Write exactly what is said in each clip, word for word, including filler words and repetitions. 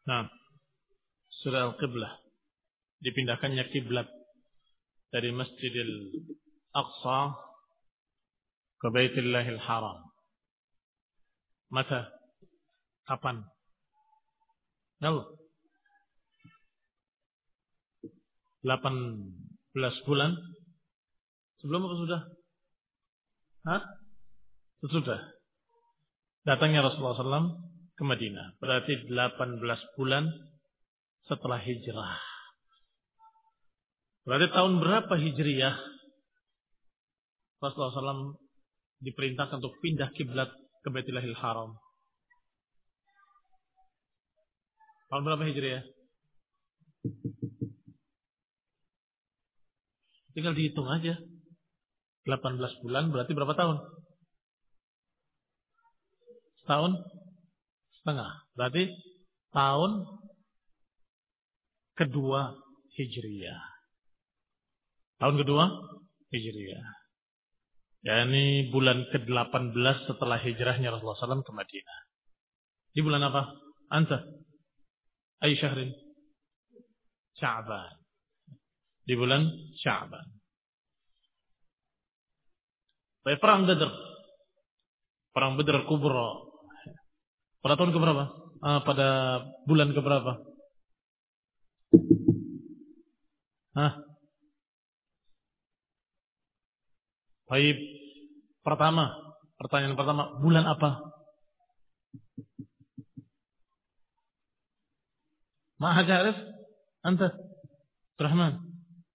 Nah, surah Al-Qiblah. Dipindahkannya kiblat dari Masjidil Aqsa ke Baitullahil Haram. Mata? Kapan? Lalu? delapan belas bulan sebelum atau sudah? Hah? Sesudah. Datangnya Rasulullah shallallahu alaihi wasallam ke Madinah. Berarti delapan belas bulan setelah hijrah. Berarti tahun berapa hijriyah Rasulullah shallallahu alaihi wasallam diperintahkan untuk pindah kiblat ke Baitullahil Haram? Tahun berapa hijriyah? Tinggal dihitung aja. delapan belas bulan berarti berapa tahun? Setahun setengah. Berarti tahun kedua hijriyah. Tahun kedua hijriyah. yakni bulan ke delapan belas setelah hijrahnya Rasulullah shallallahu alaihi wasallam ke Madinah. Di bulan apa? Anta? Ay syahrin? Sya'ban. Di bulan Sya'ban. Baik, perang Badr. Perang Badr Kubra. Pada tahun keberapa? Ah, pada bulan keberapa? Hah? Baik. Pertama, pertanyaan pertama, bulan apa? Ma ta'rif? Anta? Rahman.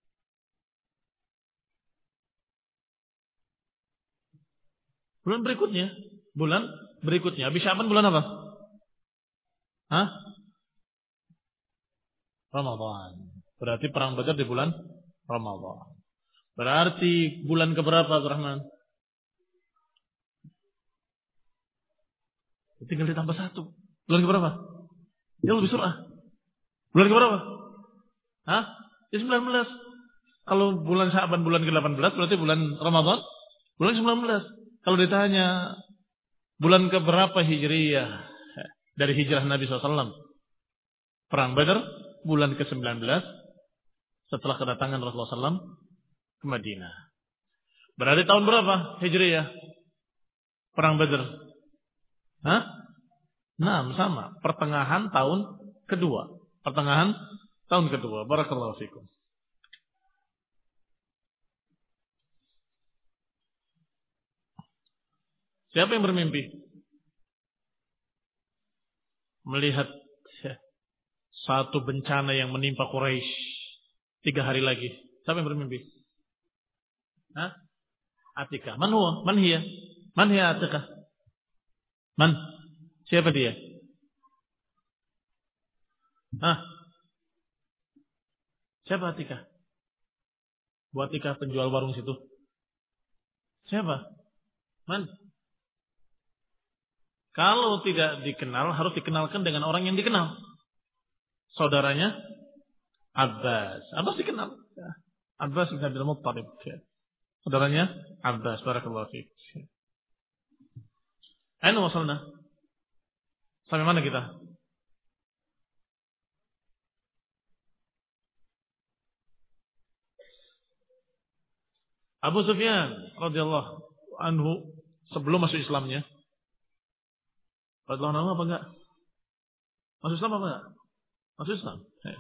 Bulan berikutnya, bulan berikutnya. Habis Sya'ban bulan apa? Hah? Ramadan. Berarti perang Badar di bulan Ramadan. Berarti bulan keberapa, Rahman? Tinggal ditambah satu. Bulan keberapa? Ya lebih surah. Bulan keberapa? Hah? Ya sembilan belas. Kalau bulan Sya'ban bulan ke delapan belas, berarti bulan Ramadan bulan ke sembilan belas. Kalau ditanya bulan keberapa hijriyah dari hijrah Nabi shallallahu alaihi wasallam, perang Badar bulan ke sembilan belas setelah kedatangan Rasulullah shallallahu alaihi wasallam ke Madinah. Berarti tahun berapa hijriyah perang Badar? Hah? Nah, sama. Pertengahan tahun kedua. Pertengahan tahun kedua. Barakallahu fikum. Siapa yang bermimpi melihat satu bencana yang menimpa Quraisy tiga hari lagi? Siapa yang bermimpi? Hah? Atikah. Man huwa? Man hiya? Man hiya Atikah? Man? Siapa dia? Hah? Siapa Atikah? Bu Atikah penjual warung situ. Siapa? Man? Kalau tidak dikenal, harus dikenalkan dengan orang yang dikenal. Saudaranya Abbas. Abbas dikenal. Abbas bin Abdul Muttalib. Saudaranya Abbas. Barakallahu fiik. Aina wasalna? Sampai mana kita? Abu Sufyan radhiyallahu anhu sebelum masuk Islamnya. Radhiyallahu anhu apa enggak? Masuk Islam apa enggak? Masuk Islam.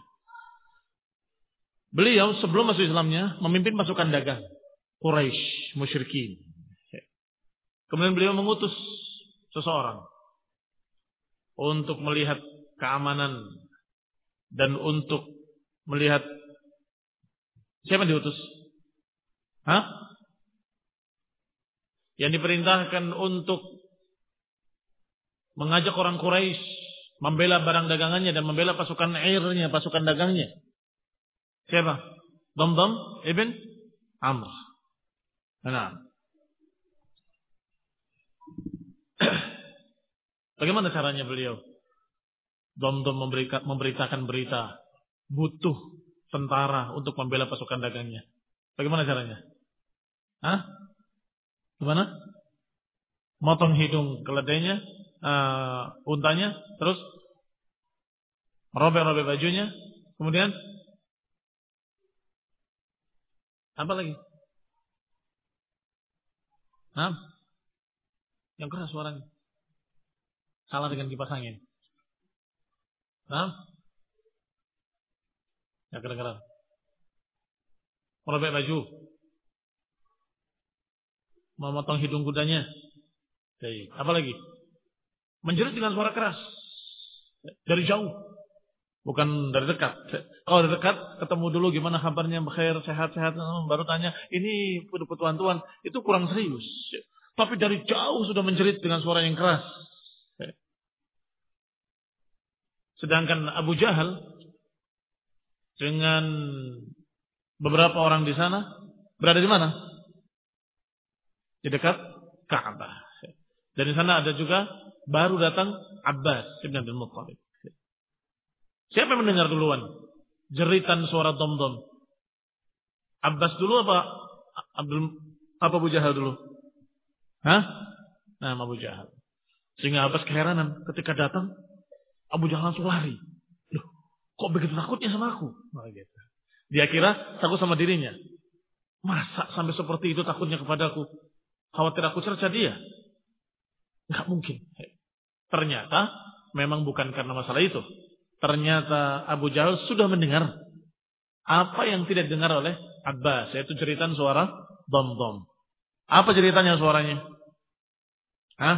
Beliau sebelum masuk Islamnya memimpin pasukan dagang Quraisy musyrikin. Kemudian beliau mengutus seseorang untuk melihat keamanan dan untuk melihat siapa yang diutus? Hah? Yang diperintahkan untuk mengajak orang Quraisy membela barang dagangannya dan membela pasukan airnya, pasukan dagangnya. Siapa? Damdam ibn Amr. Nah. Bagaimana caranya beliau? Damdam memberitakan berita butuh tentara untuk membela pasukan dagangnya. Bagaimana caranya? Hah? Gimana? Motong hidung keledainya, uh, untanya, terus Merobek-robek bajunya. Kemudian apa lagi? Nah, yang keras suaranya. Salah dengan kipas angin. Nah, ya kedengeran. Merobek baju. Memotong hidung kudanya. Jadi, apa lagi? Menjerit dengan suara keras. Dari jauh. Bukan dari dekat. Kalau dari dekat, ketemu dulu gimana kabarnya, khair, sehat-sehat. Baru tanya, ini tuan-tuan. Itu kurang serius. Tapi dari jauh sudah menjerit dengan suara yang keras. Sedangkan Abu Jahal dengan beberapa orang di sana berada di mana? Di dekat Ka'bah. Dan di sana ada juga baru datang Abbas bin Abdul Muttalib. Siapa yang mendengar duluan jeritan suara dom-dom? Abbas dulu apa Abdul apa Abu Jahal dulu? Hah? Nah, Abu Jahal. Sehingga Abbas keheranan ketika datang Abu Jahal langsung lari. Loh, kok begitu takutnya sama aku? Nah, gitu. Dia kira takut sama dirinya. Masa sampai seperti itu takutnya kepadaku? Khawatir aku cerca dia? Enggak mungkin. Ternyata memang bukan karena masalah itu. Ternyata Abu Jahal sudah mendengar apa yang tidak didengar oleh Abbas, yaitu jeritan suara dom-dom. Apa ceritanya suaranya? Hah?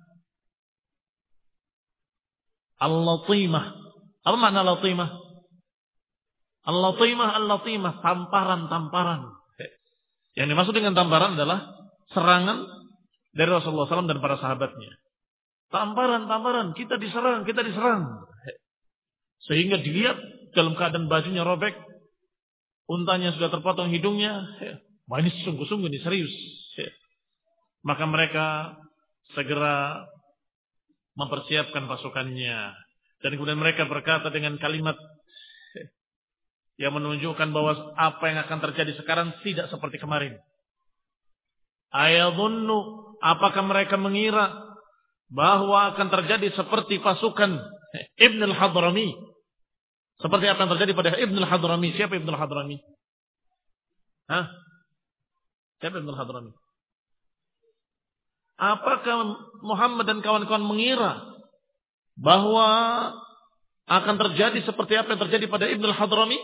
Al-latimah. Apa makna latimah? Al-latimah, al-latimah, tamparan-tamparan. Yang dimaksud dengan tamparan adalah serangan dari Rasulullah shallallahu alaihi wasallam dan para sahabatnya. Tamparan-tamparan, kita diserang, kita diserang. Sehingga dilihat dalam keadaan bajunya robek, untanya sudah terpotong hidungnya. Wah, ini sungguh-sungguh, ini serius. Maka mereka segera mempersiapkan pasukannya. Dan kemudian mereka berkata dengan kalimat yang menunjukkan bahwa apa yang akan terjadi sekarang tidak seperti kemarin. Ayadhunnu, apakah mereka mengira bahwa akan terjadi seperti pasukan Ibn al-Hadrami? Seperti apa yang terjadi pada Ibn al-Hadrami? Siapa Ibn al-Hadrami? Hah? Siapa Ibn al-Hadrami? Apakah Muhammad dan kawan-kawan mengira bahwa akan terjadi seperti apa yang terjadi pada Ibn al-Hadrami?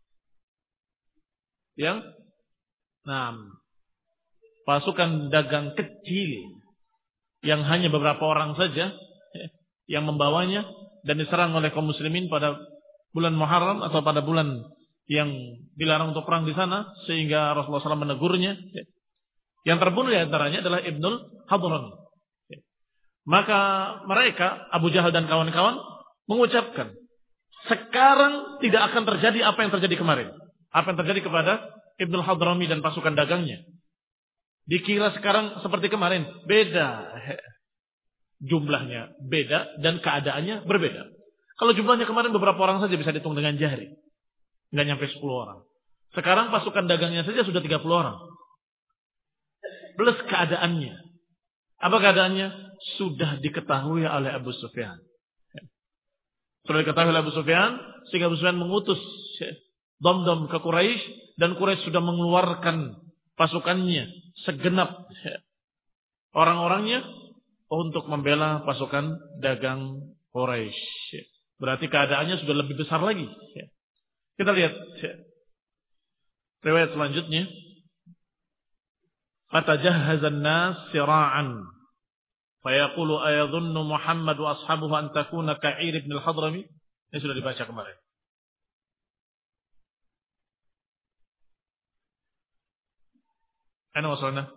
Yang nah, pasukan dagang kecil yang hanya beberapa orang saja yang membawanya dan diserang oleh kaum muslimin pada bulan Muharram atau pada bulan yang dilarang untuk perang di sana, sehingga Rasulullah shallallahu alaihi wasallam menegurnya. Yang terbunuh di antaranya adalah Ibnul Hadrami. Maka mereka, Abu Jahal dan kawan-kawan, mengucapkan, sekarang tidak akan terjadi apa yang terjadi kemarin. Apa yang terjadi kepada Ibnul Hadrami dan pasukan dagangnya. Dikira sekarang seperti kemarin. Beda. Jumlahnya beda dan keadaannya berbeda. Kalau jumlahnya kemarin beberapa orang saja bisa dihitung dengan jari. Nggak nyampe sepuluh orang. Sekarang pasukan dagangnya saja sudah tiga puluh orang. Plus keadaannya. Apa keadaannya? Sudah diketahui oleh Abu Sufyan. Sudah diketahui oleh Abu Sufyan, sehingga Abu Sufyan mengutus dom-dom ke Quraisy, dan Quraisy sudah mengeluarkan pasukannya segenap orang-orangnya untuk membela pasukan dagang Quraisy. Berarti keadaannya sudah lebih besar lagi. Kita lihat riwayat selanjutnya. Fatajahhazan nas sira'an fayaqulu ayadhunnu Muhammad wa ashabuhu an takuna ka'ir ibn al-Hadrami. Ini sudah dibaca kemarin. Ana wasalna.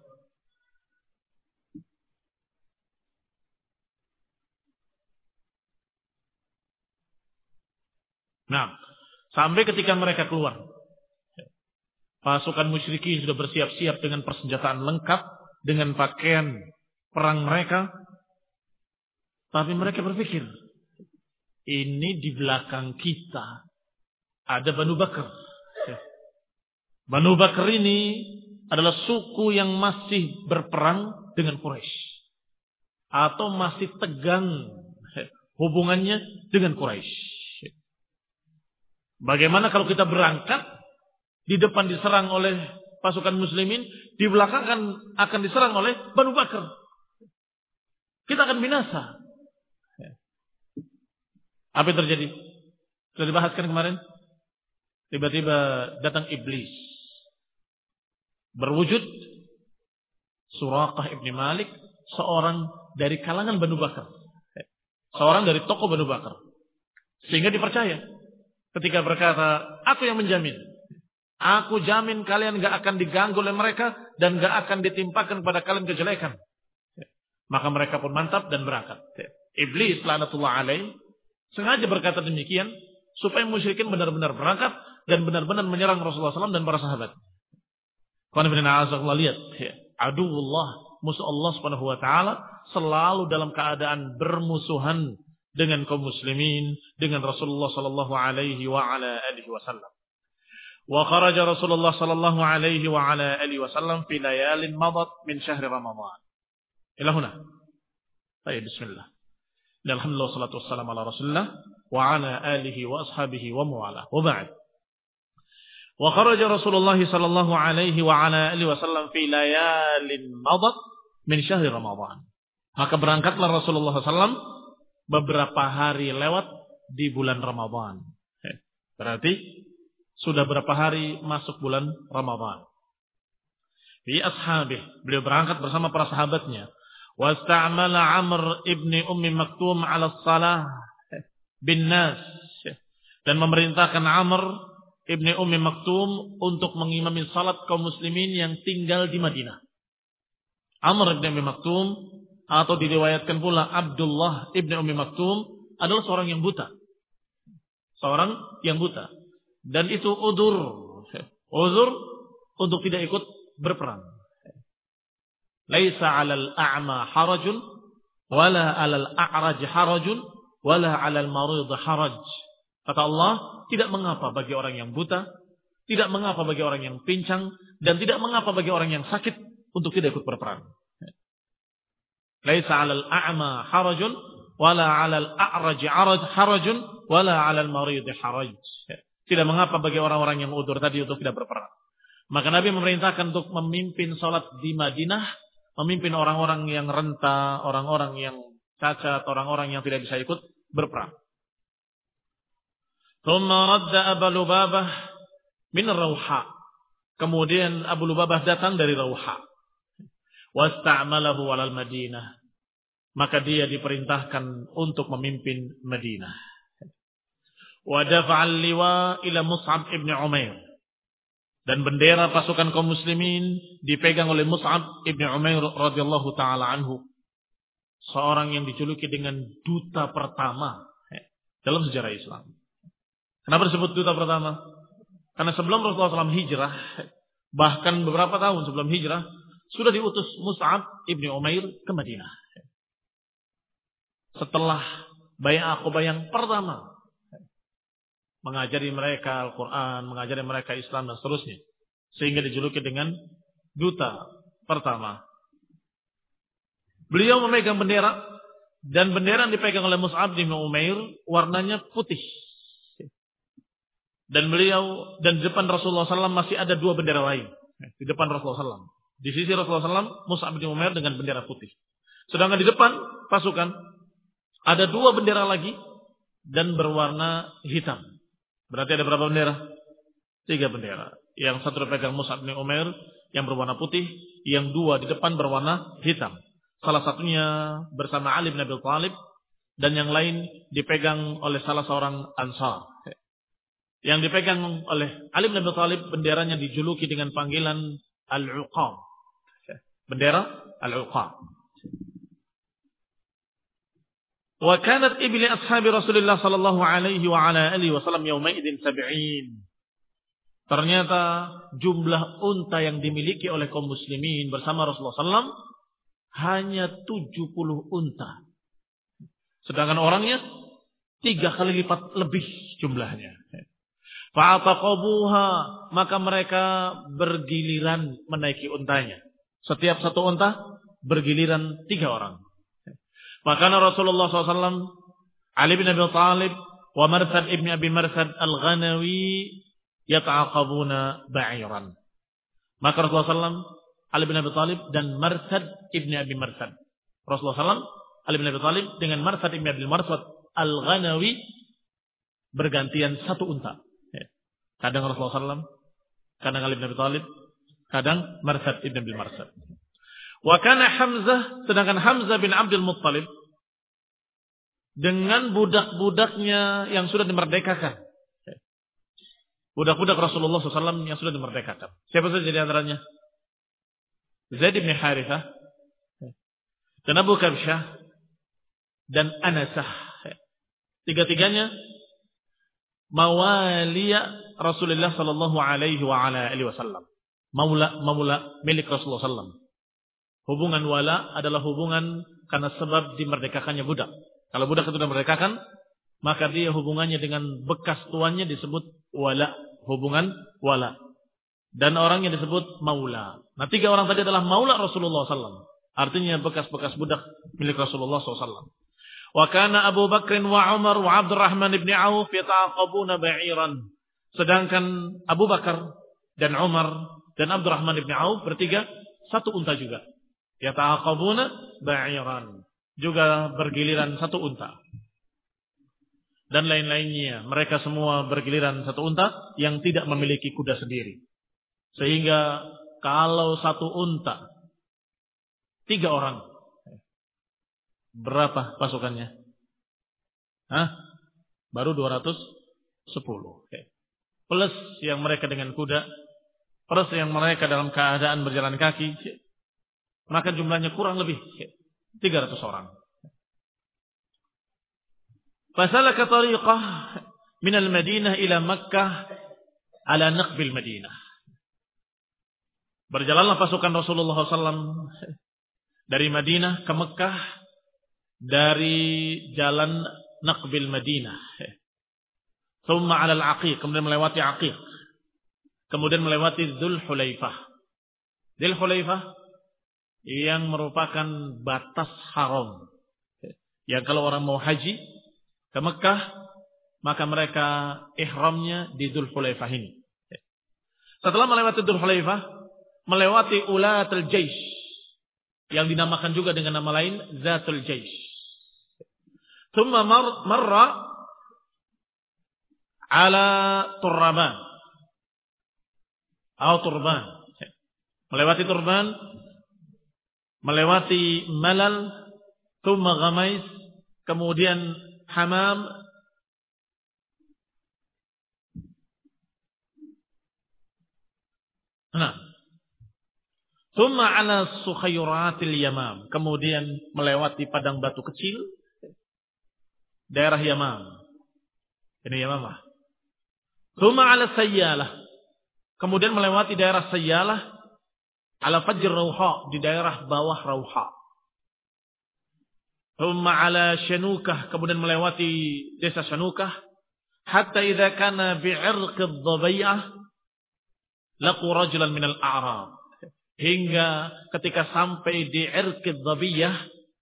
Nah, sampai ketika mereka keluar, pasukan musyrikin sudah bersiap-siap dengan persenjataan lengkap, dengan pakaian perang mereka. Tapi mereka berpikir, ini di belakang kita ada Banu Bakar. Banu Bakar ini adalah suku yang masih berperang dengan Quraisy, atau masih tegang hubungannya dengan Quraisy. Bagaimana kalau kita berangkat, di depan diserang oleh pasukan muslimin, di belakang kan akan diserang oleh Banu Bakar. Kita akan binasa. Apa yang terjadi? Sudah dibahas kan kemarin? Tiba-tiba datang iblis. Berwujud Suraqah ibn Malik, seorang dari kalangan Banu Bakar. Seorang dari tokoh Banu Bakar. Sehingga dipercaya. Ketika berkata, aku yang menjamin. Aku jamin kalian gak akan diganggu oleh mereka dan gak akan ditimpakan kepada kalian kejelekan. Maka mereka pun mantap dan berangkat. Iblis laknatullah alaih sengaja berkata demikian supaya musyrikin benar-benar berangkat dan benar-benar menyerang Rasulullah shallallahu alaihi wasallam dan para sahabat. Qanifidina lihat, aduullah, musuh Allah subhanahu wa ta'ala selalu dalam keadaan bermusuhan dengan kaum muslimin, dengan Rasulullah sallallahu alaihi wa ala alihi wasallam. Wa kharaja Rasulullah sallallahu alaihi wa ala alihi wasallam fi layalin madat min syahr Ramadan. Ila huna. Baik, bismillah. Alhamdulillah wassalatu wassalamu ala Rasulillah wa ala alihi wa ashabihi wa muwala. Wa ba'd. Wa kharaja Rasulullah sallallahu alaihi wa ala alihi wasallam fi layalin madat min syahr Ramadan. Maka berangkatlah Rasulullah sallallahu alaihi wasallam beberapa hari lewat di bulan Ramadan. Berarti sudah berapa hari masuk bulan Ramadan. Fi ashabih, beliau berangkat bersama para sahabatnya. Wasta'mala Amr ibni Ummi Maktum ala salah bin nas. Dan memerintahkan Amr ibni Ummi Maktum untuk mengimami salat kaum muslimin yang tinggal di Madinah. Amr ibni Ummi Maktum, atau diriwayatkan pula Abdullah ibni Ummi Maktum, adalah seorang yang buta. Seorang yang buta. Dan itu udzur. Udzur untuk tidak ikut berperang. Laisa 'alal a'ma harajun wala 'alal a'raj harajun wala 'alal marid haraj. Kata Allah, tidak mengapa bagi orang yang buta, tidak mengapa bagi orang yang pincang, dan tidak mengapa bagi orang yang sakit untuk tidak ikut berperang. Laisa 'alal a'ma harajun wala 'alal a'raj harajun wala 'alal marid haraj. Tidak mengapa bagi orang-orang yang udzur tadi untuk tidak berperang. Maka Nabi memerintahkan untuk memimpin salat di Madinah, memimpin orang-orang yang renta, orang-orang yang cacat, orang-orang yang tidak bisa ikut berperang. Thumma radda Abu Lubabah min Rauha. Kemudian Abu Lubabah datang dari Rauha. Wasta'malahu 'alal Madinah. Maka dia diperintahkan untuk memimpin Madinah. Wa dafa'al liwa ila Mus'ab ibn Umair. Dan bendera pasukan kaum muslimin dipegang oleh Mus'ab ibn Umair radhiyallahu taala anhu. Seorang yang dijuluki dengan duta pertama dalam sejarah Islam. Kenapa disebut duta pertama? Karena sebelum Rasulullah shallallahu alaihi wasallam hijrah, bahkan beberapa tahun sebelum hijrah, sudah diutus Mus'ab ibn Umair ke Madinah. Setelah Bai'ah Aqabah yang pertama, mengajari mereka Al-Quran, mengajari mereka Islam dan seterusnya. Sehingga dijuluki dengan duta pertama. Beliau memegang bendera, dan bendera yang dipegang oleh Mus'ab bin Umair warnanya putih. Dan beliau, dan di depan Rasulullah shallallahu alaihi wasallam masih ada dua bendera lain. Di depan Rasulullah shallallahu alaihi wasallam. Di sisi Rasulullah shallallahu alaihi wasallam, Mus'ab bin Umair dengan bendera putih. Sedangkan di depan pasukan ada dua bendera lagi dan berwarna hitam. Berarti ada berapa bendera? Tiga bendera. Yang satu dipegang Mus'ab bin Umair yang berwarna putih, yang dua di depan berwarna hitam. Salah satunya bersama Ali bin Abi Thalib, dan yang lain dipegang oleh salah seorang Ansar. Yang dipegang oleh Ali bin Abi Thalib, benderanya dijuluki dengan panggilan Al-Uqam. Bendera Al-Uqam. Wa kanat ibli ashabi Rasulullah sallallahu alaihi wa ala alihi wasallam yauma idzin sab'in. Ternyata jumlah unta yang dimiliki oleh kaum muslimin bersama Rasulullah sallallahu alaihi wasallam hanya tujuh puluh unta. Sedangkan orangnya tiga kali lipat lebih jumlahnya. Fa'ataqabuha, maka mereka bergiliran menaiki untanya. Setiap satu unta bergiliran tiga orang. Maka Rasulullah shallallahu alaihi wasallam, Ali bin Abi Thalib, wa Marsad ibn Abi Marsad al-Ghanawi yata'aqabuna ba'iran. Maka Rasulullah sallallahu alaihi wasallam, Ali bin Abi Thalib dan Marsad ibn Abi Marsad. Rasulullah sallallahu alaihi wasallam, Ali bin Abi Thalib dengan Marsad ibn Abi Marsad al-Ghanawi bergantian satu unta. Kadang Rasulullah sallallahu alaihi wasallam, kadang Ali bin Abi Thalib, kadang Marsad ibn Abi Marsad. Wa kana Hamzah, sedangkan Hamzah bin Abdul Muttalib dengan budak-budaknya yang sudah dimerdekakan. Budak-budak Rasulullah sallallahu alaihi wasallam yang sudah dimerdekakan. Siapa saja di antaranya? Zaid bin Harithah, dan Abu Kabsyah, dan Anasah. Tiga-tiganya mawaliya Rasulullah sallallahu alaihi wa ala alihi wasallam. Maula maula milik Rasulullah sallallahu alaihi wasallam. Hubungan wala adalah hubungan karena sebab dimerdekakannya budak. Kalau budak itu dimerdekakan, maka dia hubungannya dengan bekas tuannya disebut wala, hubungan wala. Dan orang yang disebut maula. Nah, tiga orang tadi adalah maula Rasulullah sallallahu alaihi wasallam. Artinya bekas-bekas budak milik Rasulullah sallallahu alaihi wasallam. Wa kana Abu Bakr wa Umar wa Abdurrahman ibn Auf yata'aqabuna ba'iran. Sedangkan Abu Bakar dan Umar dan Abdurrahman ibn Auf bertiga satu unta juga. Yata'aqabuna ba'iran. Juga bergiliran satu unta. Dan lain-lainnya. Mereka semua bergiliran satu unta yang tidak memiliki kuda sendiri. Sehingga kalau satu unta tiga orang, berapa pasukannya? Hah? Baru dua ratus sepuluh. Plus yang mereka dengan kuda, plus yang mereka dalam keadaan berjalan kaki, maka jumlahnya kurang lebih tiga ratus orang. Fasalaka tariqah min al-Madinah ila Makkah ala naqbil Madinah. Berjalanlah pasukan Rasulullah sallallahu alaihi wasallam dari Madinah ke Mekah dari jalan Naqbil Madinah. Thumma 'ala al-Aqiq, kemudian melewati Aqiq. Kemudian melewati Dzul Hulaifah. Dzul Hulaifah yang merupakan batas haram. Yang kalau orang mau haji ke Mekah, maka mereka ihramnya di Dzul Hulaifah ini. Setelah melewati Dzul Hulaifah, melewati Ulatul Jaish yang dinamakan juga dengan nama lain Zatul Jaish. Thumma mar, marra ala Turban. Atau Turban. Melewati Turban, melewati Malal, thumma Ghamais, kemudian Hamam, nah, thumma ala Sukhairatil Yamam, kemudian melewati padang batu kecil daerah Yamam. Ini Yamamah. Thumma ala Sayyalah, kemudian melewati daerah Sayyalah, ala Fajr Rauha, di daerah bawah Rauha. Thumma ala Shanukah, kemudian melewati desa Shanukah, hatta idza kana bi'irq ad-Dhabi'ah laqu rajulan minal a'rab. Hingga ketika sampai di Irq ad-Dhabiyah,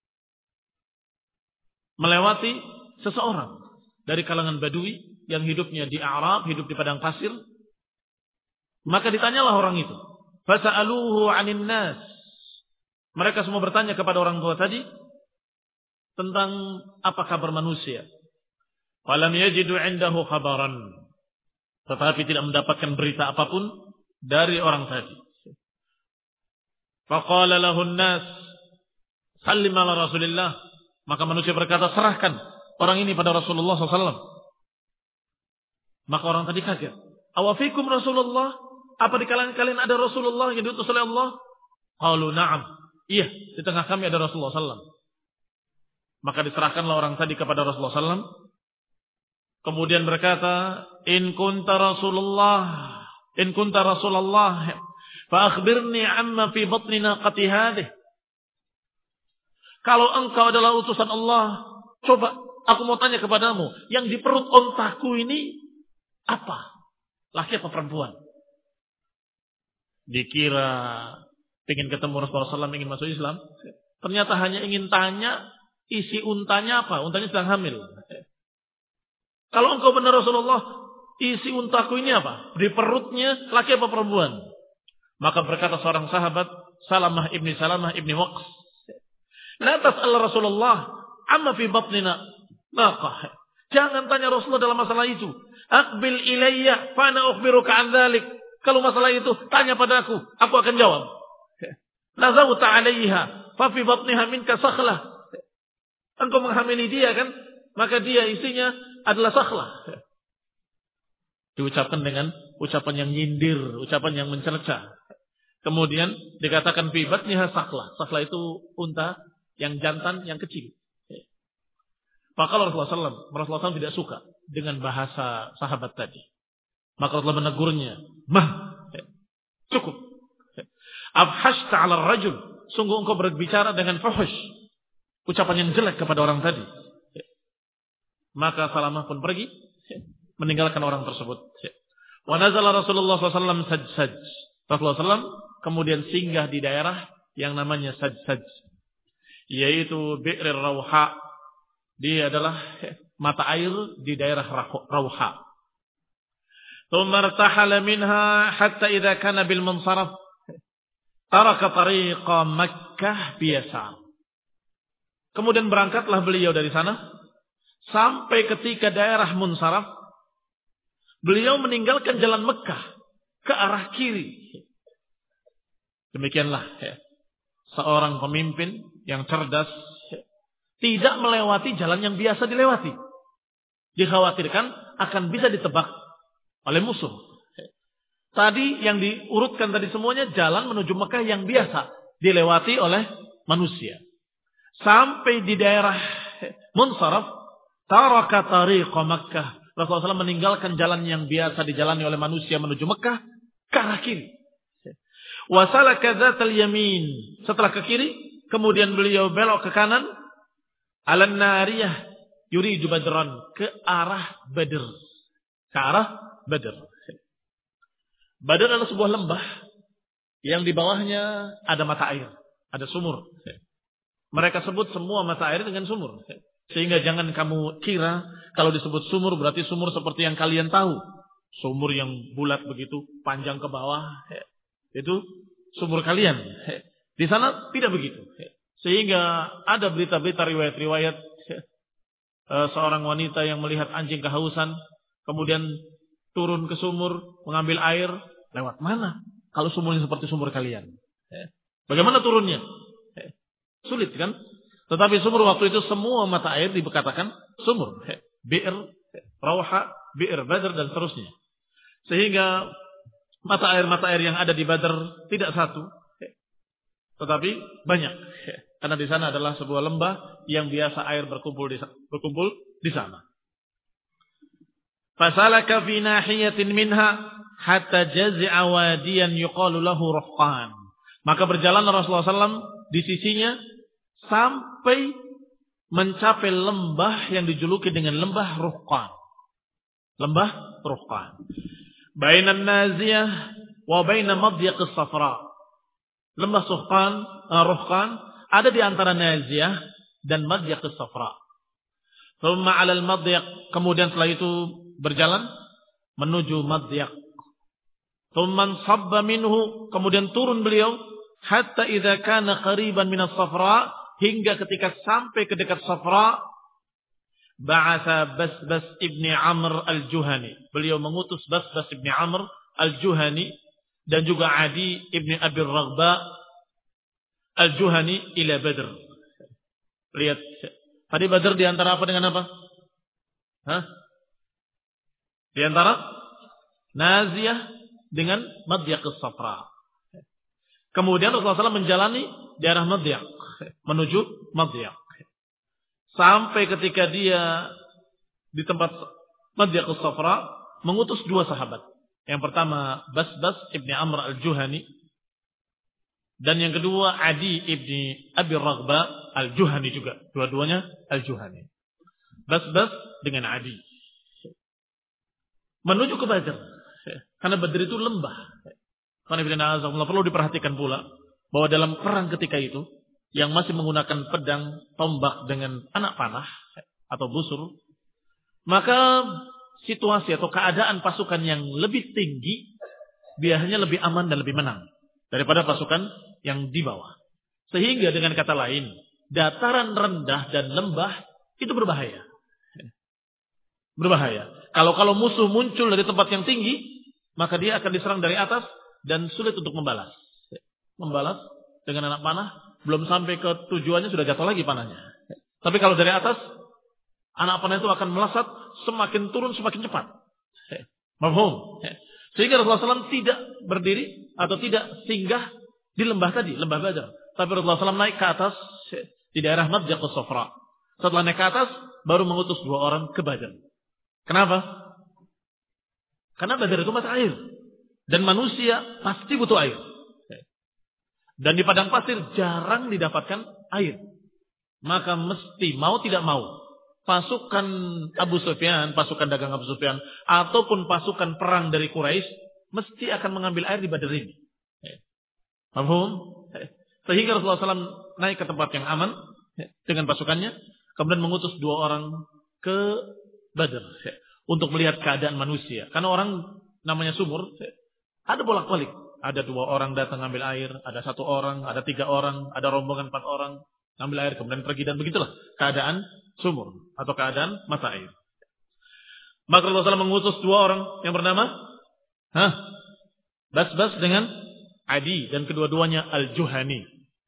melewati seseorang dari kalangan Badui yang hidupnya di Arab, hidup di padang pasir. Maka ditanyalah orang itu. Fasa'aluhu 'anil nas. Mereka semua bertanya kepada orang tua tadi tentang apa kabar manusia. Falam yajidu 'indahu khabaran. Tetapi tidak mendapatkan berita apapun dari orang tadi. Faqala lahun nas sallim ala Rasulillah. Maka manusia berkata, serahkan orang ini pada Rasulullah sallallahu alaihi wasallam. Maka orang tadi kaget. Awafikum Rasulullah? Apa di kalangan kalian ada Rasulullah yang diutus oleh Allah? Qalu na'am. Iya, di tengah kami ada Rasulullah sallallahu alaihi wasallam. Maka diserahkanlah orang tadi kepada Rasulullah sallallahu alaihi wasallam. Kemudian berkata, in kunta Rasulullah, in kunta Rasulullah, fa akhbirni amma fi batni naqati hadhihi. Kalau engkau adalah utusan Allah, coba aku mau tanya kepadamu, yang di perut ontaku ini apa? Laki apa perempuan? Dikira ingin ketemu Rasulullah sallallahu alaihi wasallam, ingin masuk Islam. Ternyata hanya ingin tanya isi untanya apa? Untanya sedang hamil. Kalau engkau benar Rasulullah, isi untaku ini apa? Di perutnya laki apa perempuan? Maka berkata seorang sahabat, Salamah ibni Salamah ibni Waqs, la tas'al Rasulullah amma fi batnina naqah. Jangan tanya Rasulullah dalam masalah itu. Aqbil ilayya fa ana ukhbiruka an dzalik. Kalau masalah itu tanya padaku, aku akan jawab. Nazawta 'alayha fa fi batniha minka sakhlah. Engkau menghamili dia kan? Maka dia isinya adalah sakhlah. Diucapkan dengan ucapan yang nyindir, ucapan yang mencerca. Kemudian dikatakan fi batniha sakhlah. Sakhlah itu unta yang jantan yang kecil. Maka Rasulullah shallallahu alaihi wasallam, Rasulullah shallallahu alaihi wasallam tidak suka dengan bahasa sahabat tadi. Maka Rasulullah menegurnya, mah, cukup. Abhashta 'ala ar-rajul, sungguh engkau berbicara dengan fuhsh, ucapan yang jelek kepada orang tadi. Maka Salamah pun pergi, meninggalkan orang tersebut. Wa nazala Rasulullah shallallahu alaihi wasallam sajsaj. Rasulullah shallallahu alaihi wasallam kemudian singgah di daerah yang namanya Sajsaj, yaitu Bi'rir Rauha. Dia adalah mata air di daerah Rauha. Thumma irtahala minha hatta idza kana bil munsaraf taraka tariqa Makkah biasa. Kemudian berangkatlah beliau dari sana sampai ketika daerah munsaraf beliau meninggalkan jalan Mekah ke arah kiri. Demikianlah ya, seorang pemimpin yang cerdas tidak melewati jalan yang biasa dilewati. Dikhawatirkan akan bisa ditebak oleh musuh. Tadi yang diurutkan tadi semuanya jalan menuju Mekah yang biasa dilewati oleh manusia. Sampai di daerah munsaraf, taraka tariqa Makkah. Rasulullah shallallahu alaihi wasallam meninggalkan jalan yang biasa dijalani oleh manusia menuju Mekah ke arah kiri. Wasalaka dzatal yamin. Setelah ke kiri, kemudian beliau belok ke kanan. Alan nariyah yuridu badran, ke arah Badr. Ke arah Badr. Badr adalah sebuah lembah yang di bawahnya ada mata air, ada sumur. Mereka sebut semua mata air dengan sumur. Sehingga jangan kamu kira kalau disebut sumur berarti sumur seperti yang kalian tahu. Sumur yang bulat begitu, panjang ke bawah. Itu sumur kalian. Di sana tidak begitu. Sehingga ada berita-berita riwayat-riwayat seorang wanita yang melihat anjing kehausan, kemudian turun ke sumur, mengambil air, lewat mana? Kalau sumurnya seperti sumur kalian. Bagaimana turunnya? Sulit kan? Tetapi sumur waktu itu semua mata air dikatakan sumur. Bi'r, Rauha, Bi'r Badr dan seterusnya. Sehingga mata air-mata air yang ada di Badr tidak satu, tetapi banyak. Karena di sana adalah sebuah lembah yang biasa air berkumpul di, berkumpul di sana. Fasalaka fi nahiyatin minha hatta jazi'a wadiyan yuqalu lahu Ruhqan. Maka berjalan Rasulullah shallallahu alaihi wasallam di sisinya sampai mencapai lembah yang dijuluki dengan lembah Ruhqan. Lembah Ruhqan. Bainan naziyah wa baina madyaq as-safra. Lembah Ruhqan, uh, Ruhqan ada di antara Naziyah dan Madyaq as-Safra. Thumma 'ala al-Madyaq, kemudian setelah itu berjalan menuju Madyaq. Thumma sabba minhu, kemudian turun beliau hatta idza kana qariban min as-Safra, hingga ketika sampai ke dekat Safra, ba'atha Basbas ibni Amr al-Juhani. Beliau mengutus Basbas ibni Amr al-Juhani dan juga Adi ibni Abi Raghba Al-Juhani ila Badr. Lihat, tadi Badr di antara apa dengan apa? Hah? Di antara Naziyah dengan Madyaq as-Safra. Kemudian Rasulullah shallallahu alaihi wasallam menjalani daerah Madyaq menuju Madyaq. Sampai ketika dia di tempat Madyaq as-Safra mengutus dua sahabat. Yang pertama Basbas ibni Amr al-Juhani. Dan yang kedua Adi ibni Abi Raghba al-Juhani juga. Dua-duanya al-Juhani. Basbas dengan Adi. Menuju ke Badr. Karena Badr itu lembah. Karena perlu diperhatikan pula bahwa dalam perang ketika itu yang masih menggunakan pedang, tombak dengan anak panah atau busur, maka situasi atau keadaan pasukan yang lebih tinggi biasanya lebih aman dan lebih menang daripada pasukan yang di bawah. Sehingga dengan kata lain, dataran rendah dan lembah itu berbahaya. Berbahaya. Kalau kalau musuh muncul dari tempat yang tinggi, maka dia akan diserang dari atas dan sulit untuk membalas. Membalas dengan anak panah, belum sampai ke tujuannya sudah jatuh lagi panahnya. Tapi kalau dari atas, anak panah itu akan melesat, semakin turun semakin cepat. Mafhum? Sehingga Rasulullah shallallahu alaihi wasallam tidak berdiri atau tidak singgah di lembah tadi, lembah Badar. Tapi Rasulullah shallallahu alaihi wasallam naik ke atas di daerah Madjaqus Sofra. Setelah naik ke atas, baru mengutus dua orang ke Badar. Kenapa? Karena Badar itu mata air. Dan manusia pasti butuh air. Dan di padang pasir jarang didapatkan air. Maka mesti mau tidak mau, pasukan Abu Sufyan, pasukan dagang Abu Sufyan, ataupun pasukan perang dari Quraisy mesti akan mengambil air di Badar ini. Paham? Sehingga Rasulullah shallallahu alaihi wasallam naik ke tempat yang aman dengan pasukannya, kemudian mengutus dua orang ke Badar untuk melihat keadaan manusia. Karena orang namanya sumur, ada bolak-balik. Ada dua orang datang ambil air, ada satu orang, ada tiga orang, ada rombongan empat orang ambil air, kemudian pergi, dan begitulah keadaan sumur atau keadaan mata air. Maka Rasulullah shallallahu alaihi wasallam mengutus dua orang yang bernama Hah? Basbas dengan Adi, dan kedua-duanya Al-Juhani.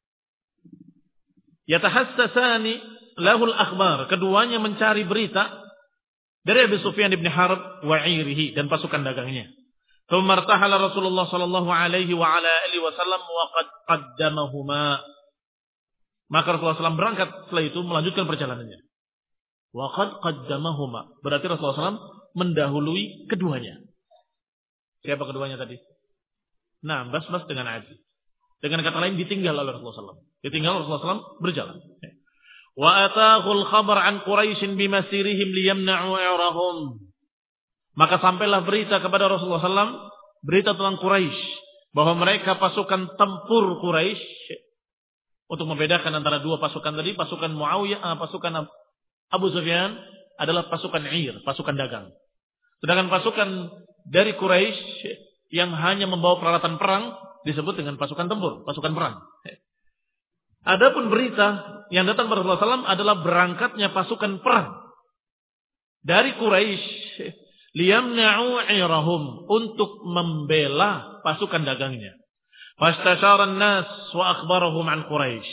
Yatahassasani lahul akhbar. Keduanya mencari berita dari Abu Sufyan bin Harb wa 'irihi dan pasukan dagangnya. Tsumma irtahala Rasulullah sallallahu alaihi wa ala alihi wasallam wa qad qaddamahuma. Maka Rasulullah shallallahu alaihi wasallam berangkat setelah itu melanjutkan perjalanannya. Wa qad qaddamahuma. Berarti Rasulullah shallallahu alaihi wasallam mendahului keduanya. Siapa keduanya tadi? Nah, Basbas dengan Adi. Dengan kata lain ditinggal oleh Rasulullah shallallahu alaihi wasallam. Ditinggal Rasulullah shallallahu alaihi wasallam berjalan. Wa atahul khabar an Quraisy bimasirihim liyamna'u i'rahum. Maka sampailah berita kepada Rasulullah shallallahu alaihi wasallam, berita tentang Quraisy, bahwa mereka pasukan tempur Quraisy, untuk membedakan antara dua pasukan tadi, pasukan Muawiyah, pasukan Abu Sufyan adalah pasukan Ir, pasukan dagang. Sedangkan pasukan dari Quraisy yang hanya membawa peralatan perang disebut dengan pasukan tempur, pasukan perang. Adapun berita yang datang kepada Rasulullah shallallahu alaihi wasallam adalah berangkatnya pasukan perang dari Quraisy liyamna'u 'irahum, untuk membela pasukan dagangnya. Fastashara an-nas wa akhbarahum an Quraisy.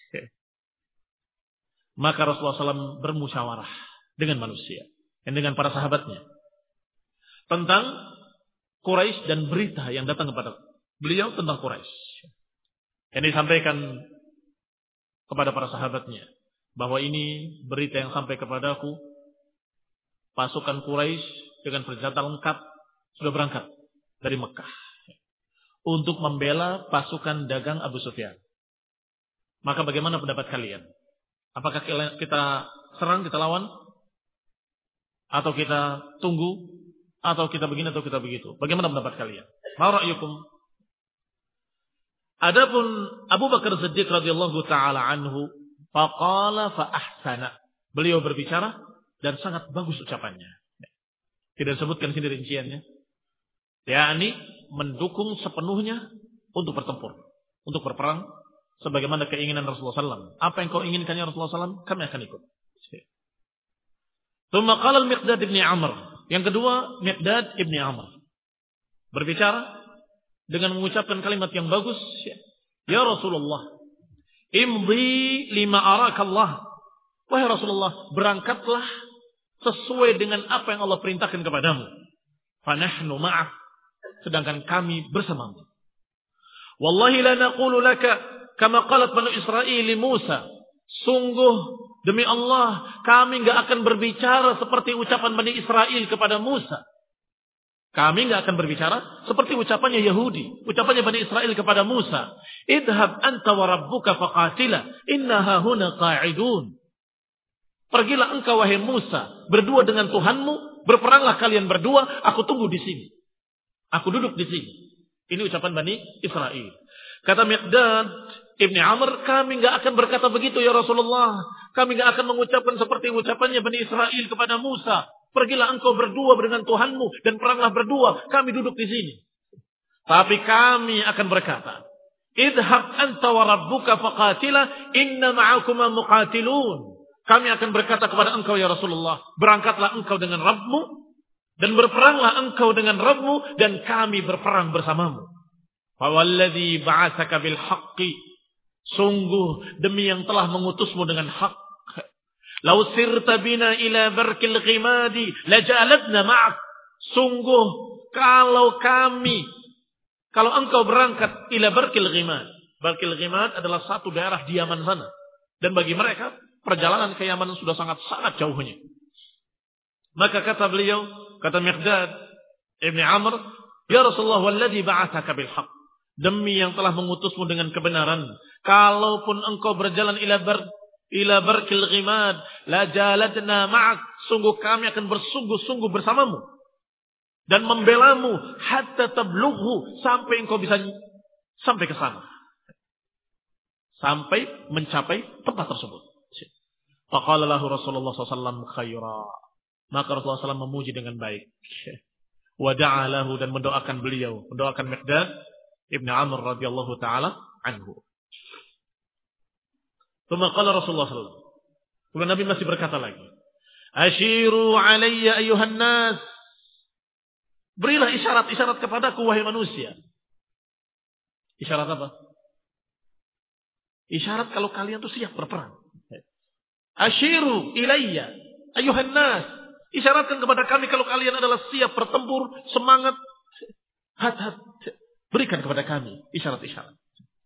Maka Rasulullah shallallahu alaihi wasallam bermusyawarah dengan manusia dan dengan para sahabatnya tentang Quraisy dan berita yang datang kepada beliau tentang Quraisy. Yang disampaikan kepada para sahabatnya bahwa ini berita yang sampai kepadaku, pasukan Quraisy dengan persenjata lengkap sudah berangkat dari Mekah untuk membela pasukan dagang Abu Sufyan. Maka bagaimana pendapat kalian? Apakah kita serang, kita lawan? Atau kita tunggu? Atau kita begini atau kita begitu? Bagaimana pendapat kalian? Ma ra'yukum? Adapun Abu Bakar Siddiq radhiyallahu taala anhu, faqala fa ahsana. Beliau berbicara dan sangat bagus ucapannya. Tidak disebutkan sini rinciannya. yakni mendukung sepenuhnya untuk bertempur, untuk berperang sebagaimana keinginan Rasulullah shallallahu alaihi wasallam. Apa yang kau inginkan ya Rasulullah shallallahu alaihi wasallam, kami akan ikut. Tsumma qala al-Miqdad ibn Amr. Yang kedua, Miqdad ibn Amr berbicara dengan mengucapkan kalimat yang bagus. Ya Rasulullah, imdi lima arakallah. Wahai Rasulullah, berangkatlah sesuai dengan apa yang Allah perintahkan kepadamu. Fanahnu ma'ak, sedangkan kami bersamamu. Wallahi la naqulu laka kama qalat Banu Israil li Musa. Sungguh demi Allah, kami enggak akan berbicara seperti ucapan Bani Israel kepada Musa. Kami enggak akan berbicara seperti ucapannya Yahudi, ucapannya Bani Israel kepada Musa. Idhab anta wa rabbuka faqatila inna hahuna qa'idun. Pergilah engkau wahai Musa, berdua dengan Tuhanmu, berperanglah kalian berdua, aku tunggu di sini. Aku duduk di sini. Ini ucapan Bani Israel. Kata Miqdad Ibni Amr, kami enggak akan berkata begitu ya Rasulullah. Kami enggak akan mengucapkan seperti ucapannya Bani Israel kepada Musa. Pergilah engkau berdua dengan Tuhanmu dan peranglah berdua. Kami duduk di sini. Tapi kami akan berkata, idhab anta wa rabbuka faqatila inna ma'akuma muqatilun. Kami akan berkata kepada engkau ya Rasulullah, berangkatlah engkau dengan Rabbmu dan berperanglah engkau dengan Rabbmu dan kami berperang bersamamu. Fa walladzi ba'atsaka bil haqqi, sungguh demi yang telah mengutusmu dengan hak. Lau sirta bina ila barkil ghimadi laja'alatna ma'ak. Sungguh kalau kami, kalau engkau berangkat ila barkil ghimad. Barkil ghimad adalah satu daerah di Yaman sana. Dan bagi mereka perjalanan ke Yaman sudah sangat-sangat jauhnya. Maka kata beliau, kata Miqdad Ibn Amr, ya Rasulullah walladzi ba'atsaka bil haqq, demi yang telah mengutusmu dengan kebenaran, kalaupun engkau berjalan ila bar ila barkil ghimad la jaladna ma'ak, sungguh kami akan bersungguh-sungguh bersamamu dan membelamu hatta tablughu, sampai engkau bisa sampai ke sana, sampai mencapai tempat tersebut. Faqala lahu Rasulullah sallallahu alaihi wasallam khaira, maka Rasulullah sallallahu alaihi wasallam memuji dengan baik. Wa da'a lahu, dan mendoakan beliau, mendoakan Miqdad Ibn Amr radhiyallahu taala anhu. Tsumma qala Rasulullah sallallahu alaihi wasallam, kemudian Nabi masih berkata lagi, ashiru alayya ayuhan nas, berilah isyarat-isyarat kepadaku wahai manusia. Isyarat apa? Isyarat kalau kalian tuh siap berperang. Ashiru ilayya ayuhan nas, isyaratkan kepada kami kalau kalian adalah siap bertempur, semangat, hat-hat, berikan kepada kami isyarat-isyarat.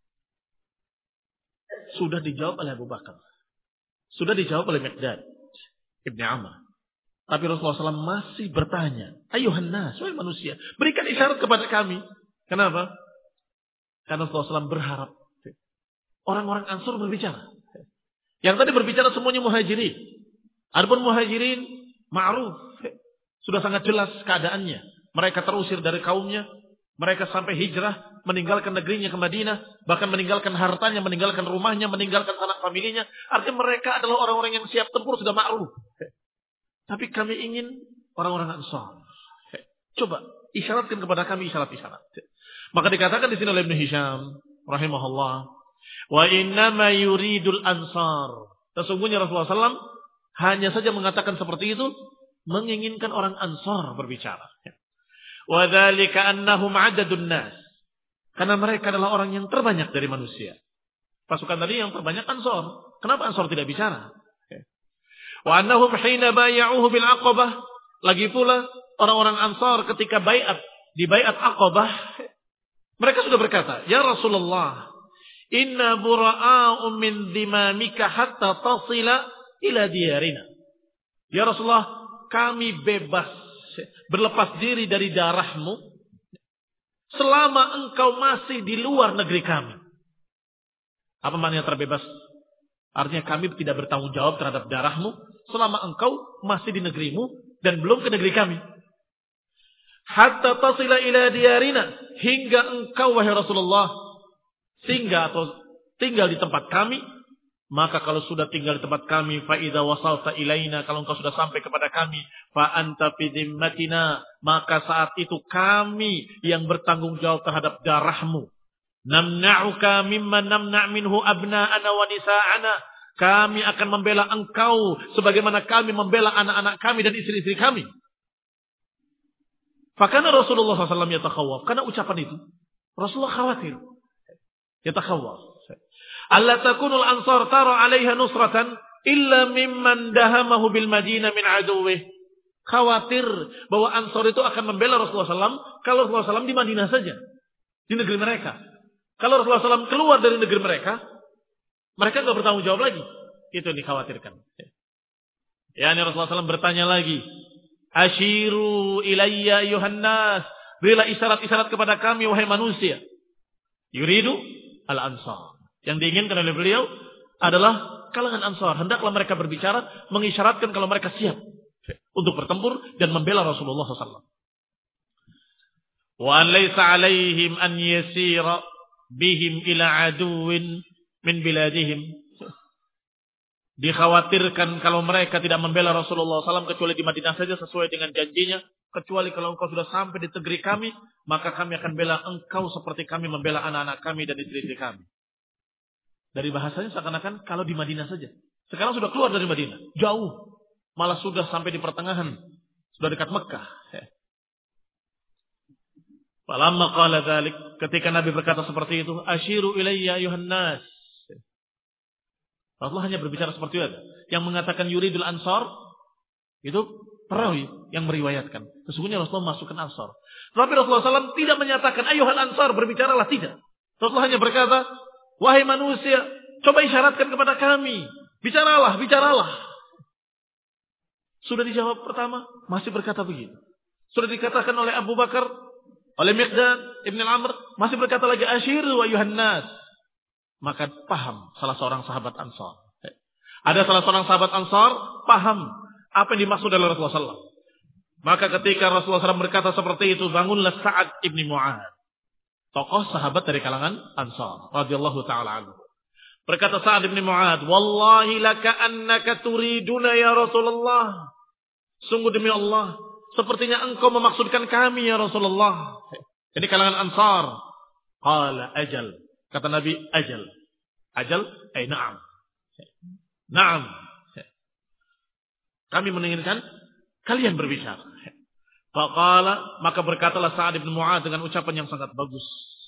Sudah dijawab oleh Abu Bakar, sudah dijawab oleh Miqdad Ibn Amr. Tapi Rasulullah shallallahu alaihi wasallam masih bertanya, ayuhan nas, wahai manusia, berikan isyarat kepada kami. Kenapa? Karena Rasulullah shallallahu alaihi wasallam berharap orang-orang Ansor berbicara. Yang tadi berbicara semuanya muhajirin. Adapun muhajirin ma'ruf, sudah sangat jelas keadaannya. Mereka terusir dari kaumnya, mereka sampai hijrah, meninggalkan negerinya ke Madinah, bahkan meninggalkan hartanya, meninggalkan rumahnya, meninggalkan anak familinya. Artinya mereka adalah orang-orang yang siap tempur, sudah ma'ruf. Tapi kami ingin orang-orang Ansar. Coba isyaratkan kepada kami isyarat-isyarat. Maka dikatakan di sini oleh Ibnu Hisham rahimahullah, wa innama yuridul ansar. Sesungguhnya Rasulullah shallallahu alaihi wasallam hanya saja mengatakan seperti itu, menginginkan orang Ansar berbicara. Wa dzalika annahum adadun nas, karena mereka adalah orang yang terbanyak dari manusia. Pasukan tadi yang terbanyak Ansar. Kenapa Ansar tidak bicara? Wa annahum hina bay'uhu bil Aqabah, lagi pula orang-orang Ansar ketika baiat di baiat Aqabah, mereka sudah berkata, ya Rasulullah, inna bura'a'u min dimamika hatta tasila ila diyarina. Ya Rasulullah, kami bebas, berlepas diri dari darahmu selama engkau masih di luar negeri kami. Apa maknanya terbebas? Artinya kami tidak bertanggung jawab terhadap darahmu selama engkau masih di negerimu dan belum ke negeri kami. Hatta tasila ila diyarina, hingga engkau wahai Rasulullah singgah atau tinggal di tempat kami. Maka kalau sudah tinggal di tempat kami, fa idza wasalta ilaina, kalau engkau sudah sampai kepada kami, fa anta fi dhimmatina, maka saat itu kami yang bertanggung jawab terhadap darahmu. Namna'uka mimman namna' minhu abna'ana wa nisa'ana, kami akan membela engkau sebagaimana kami membela anak-anak kami dan istri-istri kami. Fakana Rasulullah sallallahu alaihi wasallam yatakhawwaf, karena ucapan itu Rasulullah khawatir. Yatakhawwaf. Alla takunul ansar tara 'alaiha nusratan illa mimman dahamahu bil Madinah min aduwwih. Khawatir bahwa Ansar itu akan membela Rasulullah sallallahu alaihi wasallam kalau Rasulullah sallallahu alaihi wasallam di Madinah saja, di negeri mereka. Kalau Rasulullah sallallahu alaihi wasallam keluar dari negeri mereka, mereka enggak bertanggung jawab lagi. Itu yang dikhawatirkan. Ya, ini Rasulullah sallallahu alaihi wasallam bertanya lagi, ashiru ilayya ayuhan nas, berilah isyarat-isyarat kepada kami wahai manusia. Yuridu al-ansar. Yang diinginkan oleh beliau adalah kalangan Ansar. Hendaklah mereka berbicara, mengisyaratkan kalau mereka siap untuk bertempur dan membela Rasulullah sallallahu alaihi wasallam. Wa an laysa alaihim an yasira bihim ila aduwin min biladihim. Dikhawatirkan kalau mereka tidak membela Rasulullah shallallahu alaihi wasallam kecuali di Madinah saja sesuai dengan janjinya. Kecuali kalau engkau sudah sampai di negeri kami, maka kami akan bela engkau seperti kami membela anak-anak kami dan istri-istri kami. Dari bahasanya seakan-akan kalau di Madinah saja. Sekarang sudah keluar dari Madinah. Jauh. Malah sudah sampai di pertengahan. Sudah dekat Mekah. Falamma qala dzalik, ketika Nabi berkata seperti itu, asyiru ilayya ayuhan nas. Rasulullah hanya berbicara seperti itu. Yang mengatakan yuridul ansar itu perawi yang meriwayatkan. Sesungguhnya Rasulullah masukkan ansar. Tapi Rasulullah shallallahu alaihi wasallam tidak menyatakan ayuhal ansar, berbicaralah, tidak. Rasulullah hanya berkata, wahai manusia, coba isyaratkan kepada kami. Bicaralah, bicaralah. Sudah dijawab pertama, masih berkata begitu. Sudah dikatakan oleh Abu Bakar, oleh Miqdad Ibn Amr, masih berkata lagi, asyiru ayuhan nas. Maka paham salah seorang sahabat Ansar. Ada salah seorang sahabat Ansar, paham apa yang dimaksud oleh Rasulullah shallallahu alaihi wasallam. Maka ketika Rasulullah shallallahu alaihi wasallam berkata seperti itu, bangunlah Sa'ad ibn Mu'adz, tokoh sahabat dari kalangan Ansar radhiyallahu taala anhu. Berkata Sa'ad ibn Mu'adz, wallahi laka annaka turiduna ya Rasulullah. Sungguh demi Allah, sepertinya engkau memaksudkan kami ya Rasulullah. Jadi kalangan Ansar. Qala ajal. Kata Nabi, ajal. Ajal, eh na'am. Na'am. Kami menginginkan kalian berbicara. Faqala, maka berkatalah Sa'ad bin Mu'adz dengan ucapan yang sangat bagus.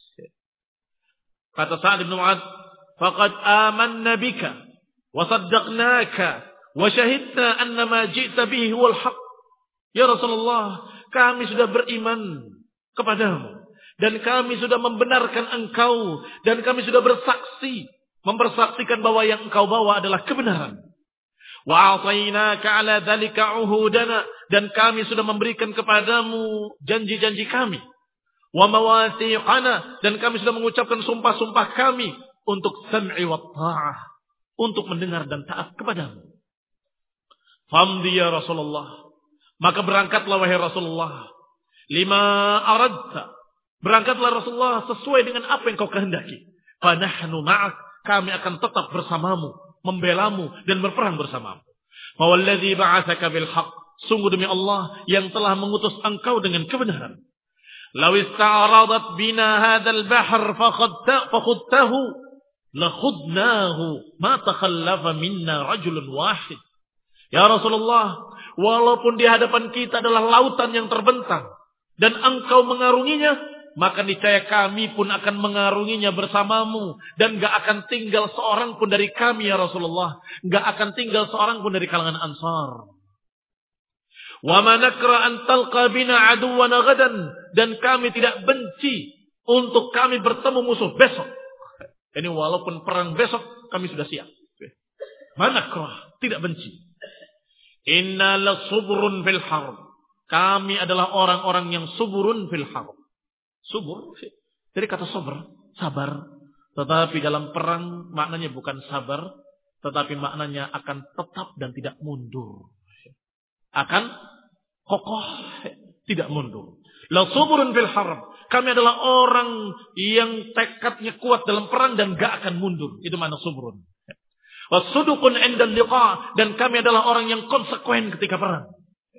Kata Sa'ad bin Mu'adz, faqad amanna bika wa saddaqnaka wa syahidna anna ma ji'ta bihi huwal haqq. Ya Rasulullah, kami sudah beriman kepadamu dan kami sudah membenarkan engkau dan kami sudah bersaksi, mempersaksikan bahwa yang engkau bawa adalah kebenaran. Wa a'tainaka 'ala dzalika 'uhudana, dan kami sudah memberikan kepadamu janji-janji kami. Wa mawathiqana, dan kami sudah mengucapkan sumpah-sumpah kami untuk sam'i wa ta'ah, untuk mendengar dan taat kepadamu. Famdi ya Rasulullah, maka berangkatlah wahai Rasulullah. Lima aradta, berangkatlah Rasulullah sesuai dengan apa yang kau kehendaki. Fa nahnu ma'ak, kami akan tetap bersamamu, membelamu dan berperang bersamamu. Mawalladzi ba'atsaka bil haqq, sungguh demi Allah yang telah mengutus engkau dengan kebenaran. Law ista'radat bina hadzal bahr fakhudtahu lakhudnahu ma takhallafa minna rajulun wahid. Ya Rasulullah, walaupun di hadapan kita adalah lautan yang terbentang dan engkau mengarunginya, maka niscaya kami pun akan mengarunginya bersamamu. Dan gak akan tinggal seorang pun dari kami ya Rasulullah. Gak akan tinggal seorang pun dari kalangan Ansar. Wa ma nakra an talqa bina aduwana gadan, dan kami tidak benci untuk kami bertemu musuh besok. Ini walaupun perang besok kami sudah siap. Ma nakra, tidak benci. Inna la suburun fil harb, kami adalah orang-orang yang suburun fil harb. Subur, jadi kata sabar, sabar. Tetapi dalam perang maknanya bukan sabar, tetapi maknanya akan tetap dan tidak mundur. Akan kokoh, tidak mundur. La suburun fil harb, kami adalah orang yang tekadnya kuat dalam perang dan gak akan mundur. Itu makna suburun. Wasudukun indal liqa, dan kami adalah orang yang konsekuen ketika perang.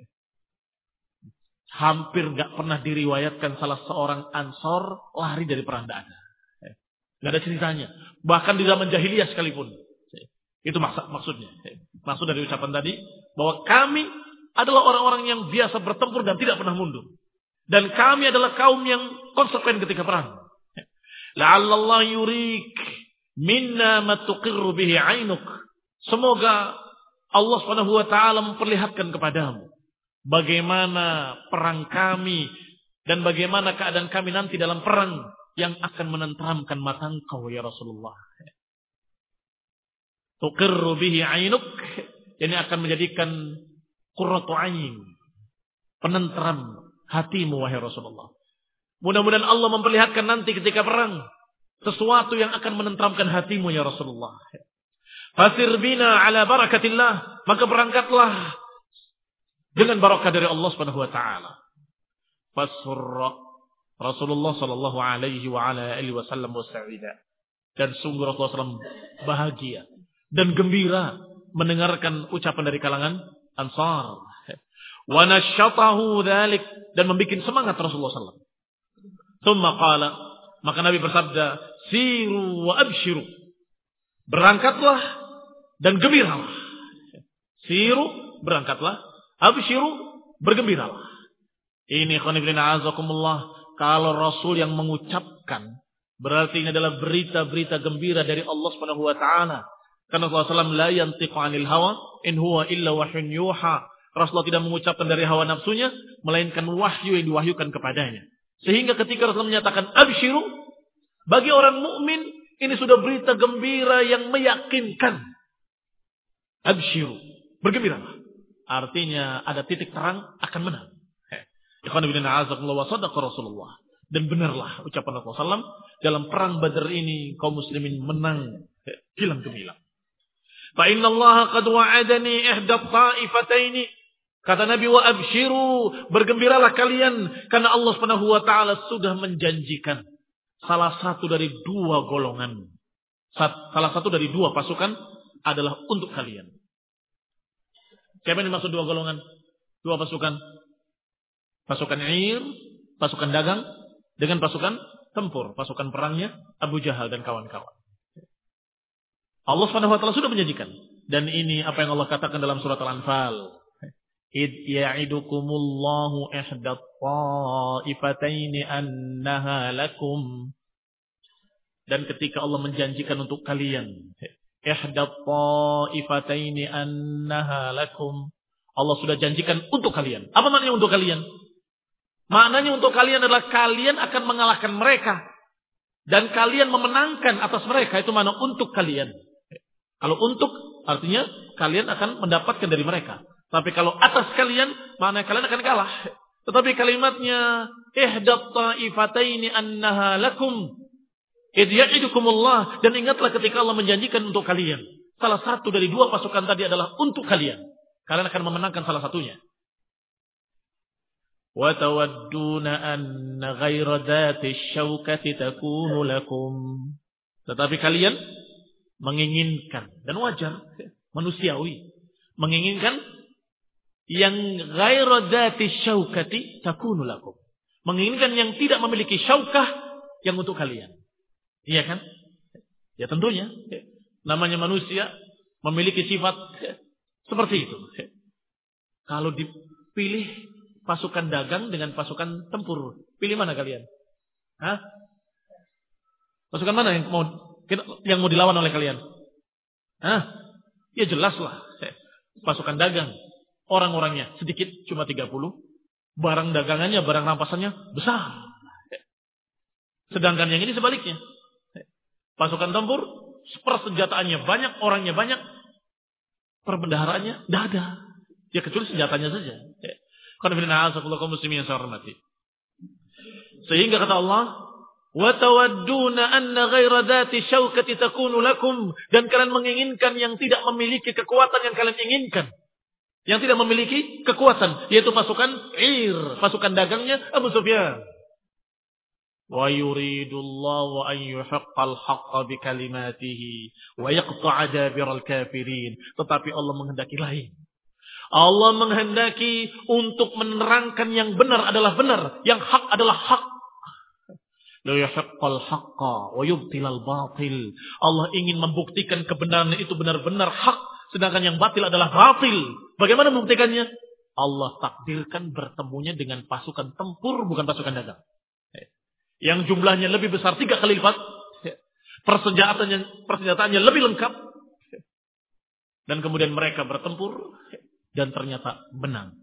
Hampir gak pernah diriwayatkan salah seorang Ansor lari dari perang. Gak ada. Gak ada ceritanya. Bahkan di zaman jahiliyah sekalipun. Itu maksud, maksudnya. Maksud dari ucapan tadi, bahwa kami adalah orang-orang yang biasa bertempur dan tidak pernah mundur. Dan kami adalah kaum yang konsekuen ketika perang. La'allallah yurik minna ma tuqirru bihi 'ainuk. Semoga Allah Subhanahu wa taala memperlihatkan kepadamu bagaimana perang kami dan bagaimana keadaan kami nanti dalam perang yang akan menenteramkan mata engkau ya Rasulullah. Tuqirru bihi 'ainuk, ini akan menjadikan qurratu 'ain, penenteram hatimu wahai Rasulullah. Mudah-mudahan Allah memperlihatkan nanti ketika perang sesuatu yang akan menenteramkan hatimu ya Rasulullah. Fasir bina ala barakatillah, maka berangkatlah dengan barakah dari Allah Subhanahu wa taala. Fasurra Rasulullah sallallahu alaihi wa ala alihi wasallam wasa'ida. Dan sungguh Rasulullah sallallahu alaihi wasallam bahagia dan gembira mendengarkan ucapan dari kalangan Ansar. Wa nasyatahu dzalik, dan membuat semangat Rasulullah sallallahu alaihi wasallam. Tsumma qala, maka Nabi bersabda, siru wa abshiru. Berangkatlah dan gembiralah. Siru, berangkatlah. Abshiru, bergembiralah. Ini khonibina azakumullah. Kalau Rasul yang mengucapkan, berarti ini adalah berita-berita gembira dari Allah Subhanahu wa taala. Karena Rasulullah sallallahu alaihi wasallam la yantiqu 'anil hawa in huwa illa wahyun yuha. Rasulullah tidak mengucapkan dari hawa nafsunya, melainkan wahyu yang diwahyukan kepadanya. Sehingga ketika Rasulullah menyatakan abshiru, bagi orang mukmin ini sudah berita gembira yang meyakinkan. Abshiru, bergembiralah. Artinya ada titik terang akan menang. Ikhwan fillah a'azakumullah wa sadaqa Rasulullah. Dan benarlah ucapan Rasulullah sallallahu alaihi wasallam, dalam perang Badar ini kaum muslimin menang hilang gemilang. Fa inna Allah qad wa'adani ihda ta'ifataini. Kata Nabi, wa abshiru, bergembiralah kalian karena Allah Subhanahu wa taala sudah menjanjikan salah satu dari dua golongan. Salah satu dari dua pasukan adalah untuk kalian. Siapa yang dimaksud dua golongan? Dua pasukan. Pasukan Ir, pasukan dagang, dengan pasukan tempur, pasukan perangnya Abu Jahal dan kawan-kawan. Allah Subhanahu wa taala sudah menjanjikan, dan ini apa yang Allah katakan dalam surat Al-Anfal. Id ya'idukumullahu ihda ta'ifataini annaha lakum. Dan ketika Allah menjanjikan untuk kalian, ihda ta'ifataini annaha lakum, Allah sudah janjikan untuk kalian. Apa maknanya untuk kalian? Maknanya untuk kalian adalah kalian akan mengalahkan mereka. Dan kalian memenangkan atas mereka. Itu makna untuk kalian. Kalau untuk, artinya kalian akan mendapatkan dari mereka. Tapi kalau atas kalian, maknanya kalian akan kalah. Tetapi kalimatnya, ihda ta'ifataini annaha lakum. Idh ya'idukumullah. Dan ingatlah ketika Allah menjanjikan untuk kalian. Salah satu dari dua pasukan tadi adalah untuk kalian. Kalian akan memenangkan salah satunya. وَتَوَدُّونَ أَنَّ غَيْرَ ذَاتِ الشَّوْكَةِ تَكُونُ لَكُمْ. Tetapi kalian menginginkan, dan wajar, manusiawi, menginginkan yang غَيْرَ ذَاتِ الشَّوْكَةِ تَكُونُ لَكُمْ. Menginginkan yang tidak memiliki syaukah yang untuk kalian. Iya kan? Ya tentunya. Namanya manusia memiliki sifat seperti itu. Kalau dipilih pasukan dagang dengan pasukan tempur, pilih mana kalian? Hah? Pasukan mana yang mau yang mau dilawan oleh kalian? Hah? Ya jelaslah. Pasukan dagang, orang-orangnya sedikit, cuma tiga puluh, barang dagangannya, barang rampasannya besar. Sedangkan yang ini sebaliknya. Pasukan tempur, persenjataannya banyak, orangnya banyak, perbendaharaannya tidak ada. Ya kecuali senjatanya saja. Sehingga kata Allah, wa tawadduna anna ghaira dzati syaukati takunu lakum, dan kalian menginginkan yang tidak memiliki kekuatan yang kalian inginkan, yang tidak memiliki kekuatan, yaitu pasukan Ir, pasukan dagangnya Abu Sufyan. Wa yuridullahu an yuhiqqal haqqa bi kalimatihi wa yaqta'a dabiral kafirin. Tetapi Allah menghendaki lain. Allah menghendaki untuk menerangkan yang benar adalah benar, yang hak adalah hak. La yuhiqqal haqqa wa yubtilal batil. Allah ingin membuktikan kebenaran itu benar-benar hak, sedangkan yang batil adalah batil. Bagaimana membuktikannya? Allah takdirkan bertemunya dengan pasukan tempur, bukan pasukan dagang. Yang jumlahnya lebih besar tiga kali lipat, persenjataannya persenjataannya lebih lengkap, dan kemudian mereka bertempur dan ternyata menang.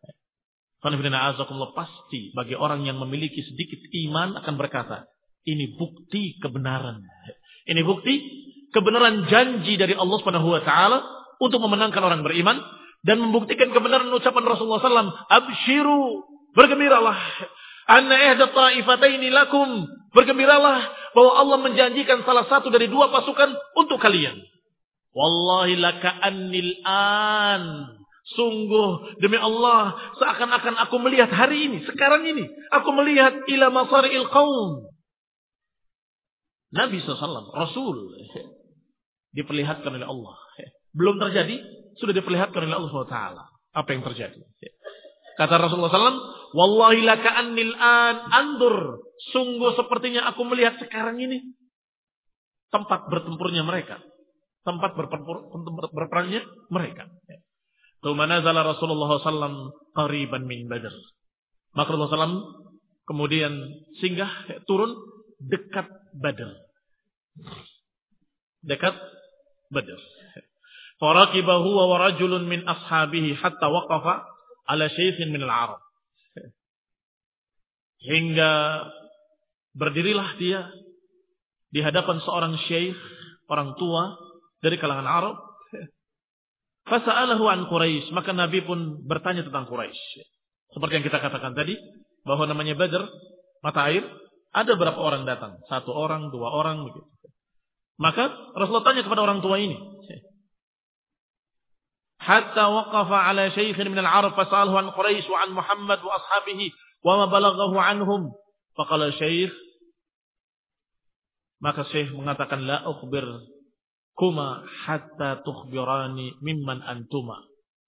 Pasti bagi orang yang memiliki sedikit iman akan berkata, ini bukti kebenaran. Ini bukti kebenaran janji dari Allah Subhanahu wa taala untuk memenangkan orang beriman, dan membuktikan kebenaran ucapan Rasulullah sallallahu alaihi wasallam, abshiru, bergembiralah. Anna ihda ta'ifataini lakum, bergembiralah bahwa Allah menjanjikan salah satu dari dua pasukan untuk kalian. Wallahi laka'annil an, sungguh demi Allah seakan-akan aku melihat hari ini, sekarang ini aku melihat ila masari'il qaum. Nabi sallallahu alaihi wasallam, Rasul, diperlihatkan oleh Allah belum terjadi, sudah diperlihatkan oleh Allah subhanahu wa taala apa yang terjadi. Kata Rasulullah shallallahu alaihi wasallam, "Wallahi laka'annil an andur." Sungguh sepertinya aku melihat sekarang ini tempat bertempurnya mereka, tempat bertempur, berperangnya mereka. Tsumma nazala Rasulullah shallallahu alaihi wasallam qariban min Badr. Maka Rasulullah shallallahu alaihi wasallam kemudian singgah turun dekat Badr. Dekat Badr. Farakibahu wa rajulun min ashabihi hatta waqafa ala syaikhin min al-Arab. Hingga berdirilah dia di hadapan seorang syekh, orang tua dari kalangan Arab. Fasa'alahu an Quraisy, maka Nabi pun bertanya tentang Quraisy. Seperti yang kita katakan tadi, bahwa namanya Badr, mata air, ada berapa orang datang? Satu orang, dua orang begitu. Maka Rasulullah tanya kepada orang tua ini. Hatta waqafa ala syaikhin min al-Arab fas'alahu an Quraisy wa an Muhammad wa ashabihi wa ma balaghahu anhum. Faqala syekh, maka syekh mengatakan la ukhbir kuma hatta tukhbirani mimman antuma.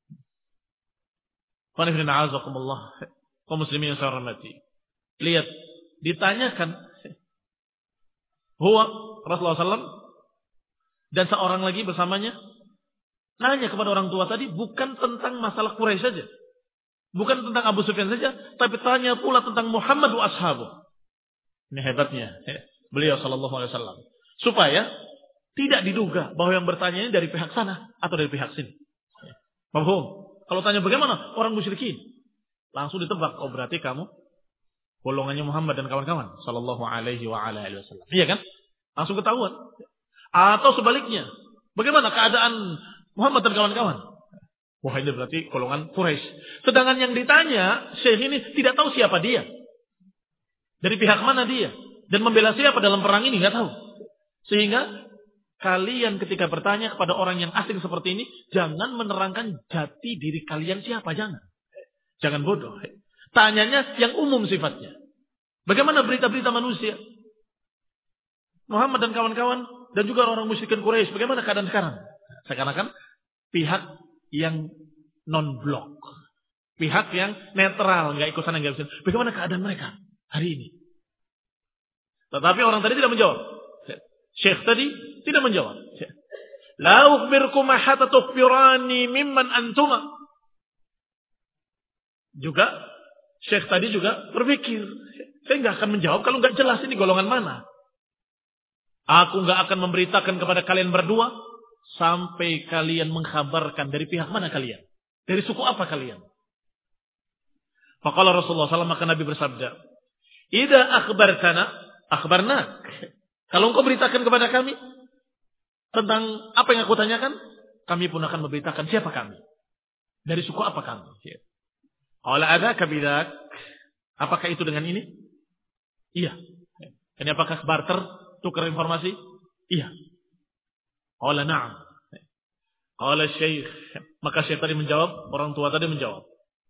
Wa nafina azakumullah. Kaum muslimin yang saya hormati. Lihat, ditanyakan huwa Rasulullah sallallahu alaihi wasallam dan seorang lagi bersamanya nanya kepada orang tua tadi bukan tentang masalah Quraisy saja. Bukan tentang Abu Sufyan saja, tapi tanya pula tentang Muhammad wa ashabu. Ini hebatnya beliau sallallahu alaihi wasallam. Supaya tidak diduga bahwa yang bertanya ini dari pihak sana atau dari pihak sini. Paham? Kalau tanya bagaimana orang musyrikin, langsung ditebak, oh berarti kamu golongannya Muhammad dan kawan-kawan sallallahu alaihi wa ala alihi wasallam. Iya kan? Langsung ketahuan. Atau sebaliknya, bagaimana keadaan Muhammad dan kawan-kawan? Wah, ini berarti golongan Quraisy. Sedangkan yang ditanya, syekh ini tidak tahu siapa dia. Dari pihak mana dia. Dan membela siapa dalam perang ini, nggak tahu. Sehingga kalian ketika bertanya kepada orang yang asing seperti ini, jangan menerangkan jati diri kalian siapa, jangan. Jangan bodoh. Tanyanya yang umum sifatnya. Bagaimana berita-berita manusia? Muhammad dan kawan-kawan dan juga orang musyrikin Quraisy, bagaimana keadaan sekarang? Sekarang pihak yang non-blok, pihak yang netral, nggak ikut sana nggak ikut. Bagaimana keadaan mereka hari ini? Tetapi orang tadi tidak menjawab. Syekh tadi tidak menjawab. La ukhbirkum hatta tukhbirani mimman antuma. Juga Syekh tadi juga berpikir, saya nggak akan menjawab kalau nggak jelas ini golongan mana. Aku nggak akan memberitakan kepada kalian berdua sampai kalian mengkhabarkan dari pihak mana kalian, dari suku apa kalian. Faqala Rasulullah sallallahu alaihi wasallam, maka Nabi bersabda, "Idza akhbartana, akhbarnak." Kalau engkau beritakan kepada kami tentang apa yang aku tanyakan, kami pun akan memberitakan siapa kami, dari suku apa kami. Qala adzaka bidzak, apakah itu dengan ini? Iya. Ini apakah barter, tukar informasi? Iya. Qala na'am. Qala syekh, maka syekh tadi menjawab, orang tua tadi menjawab.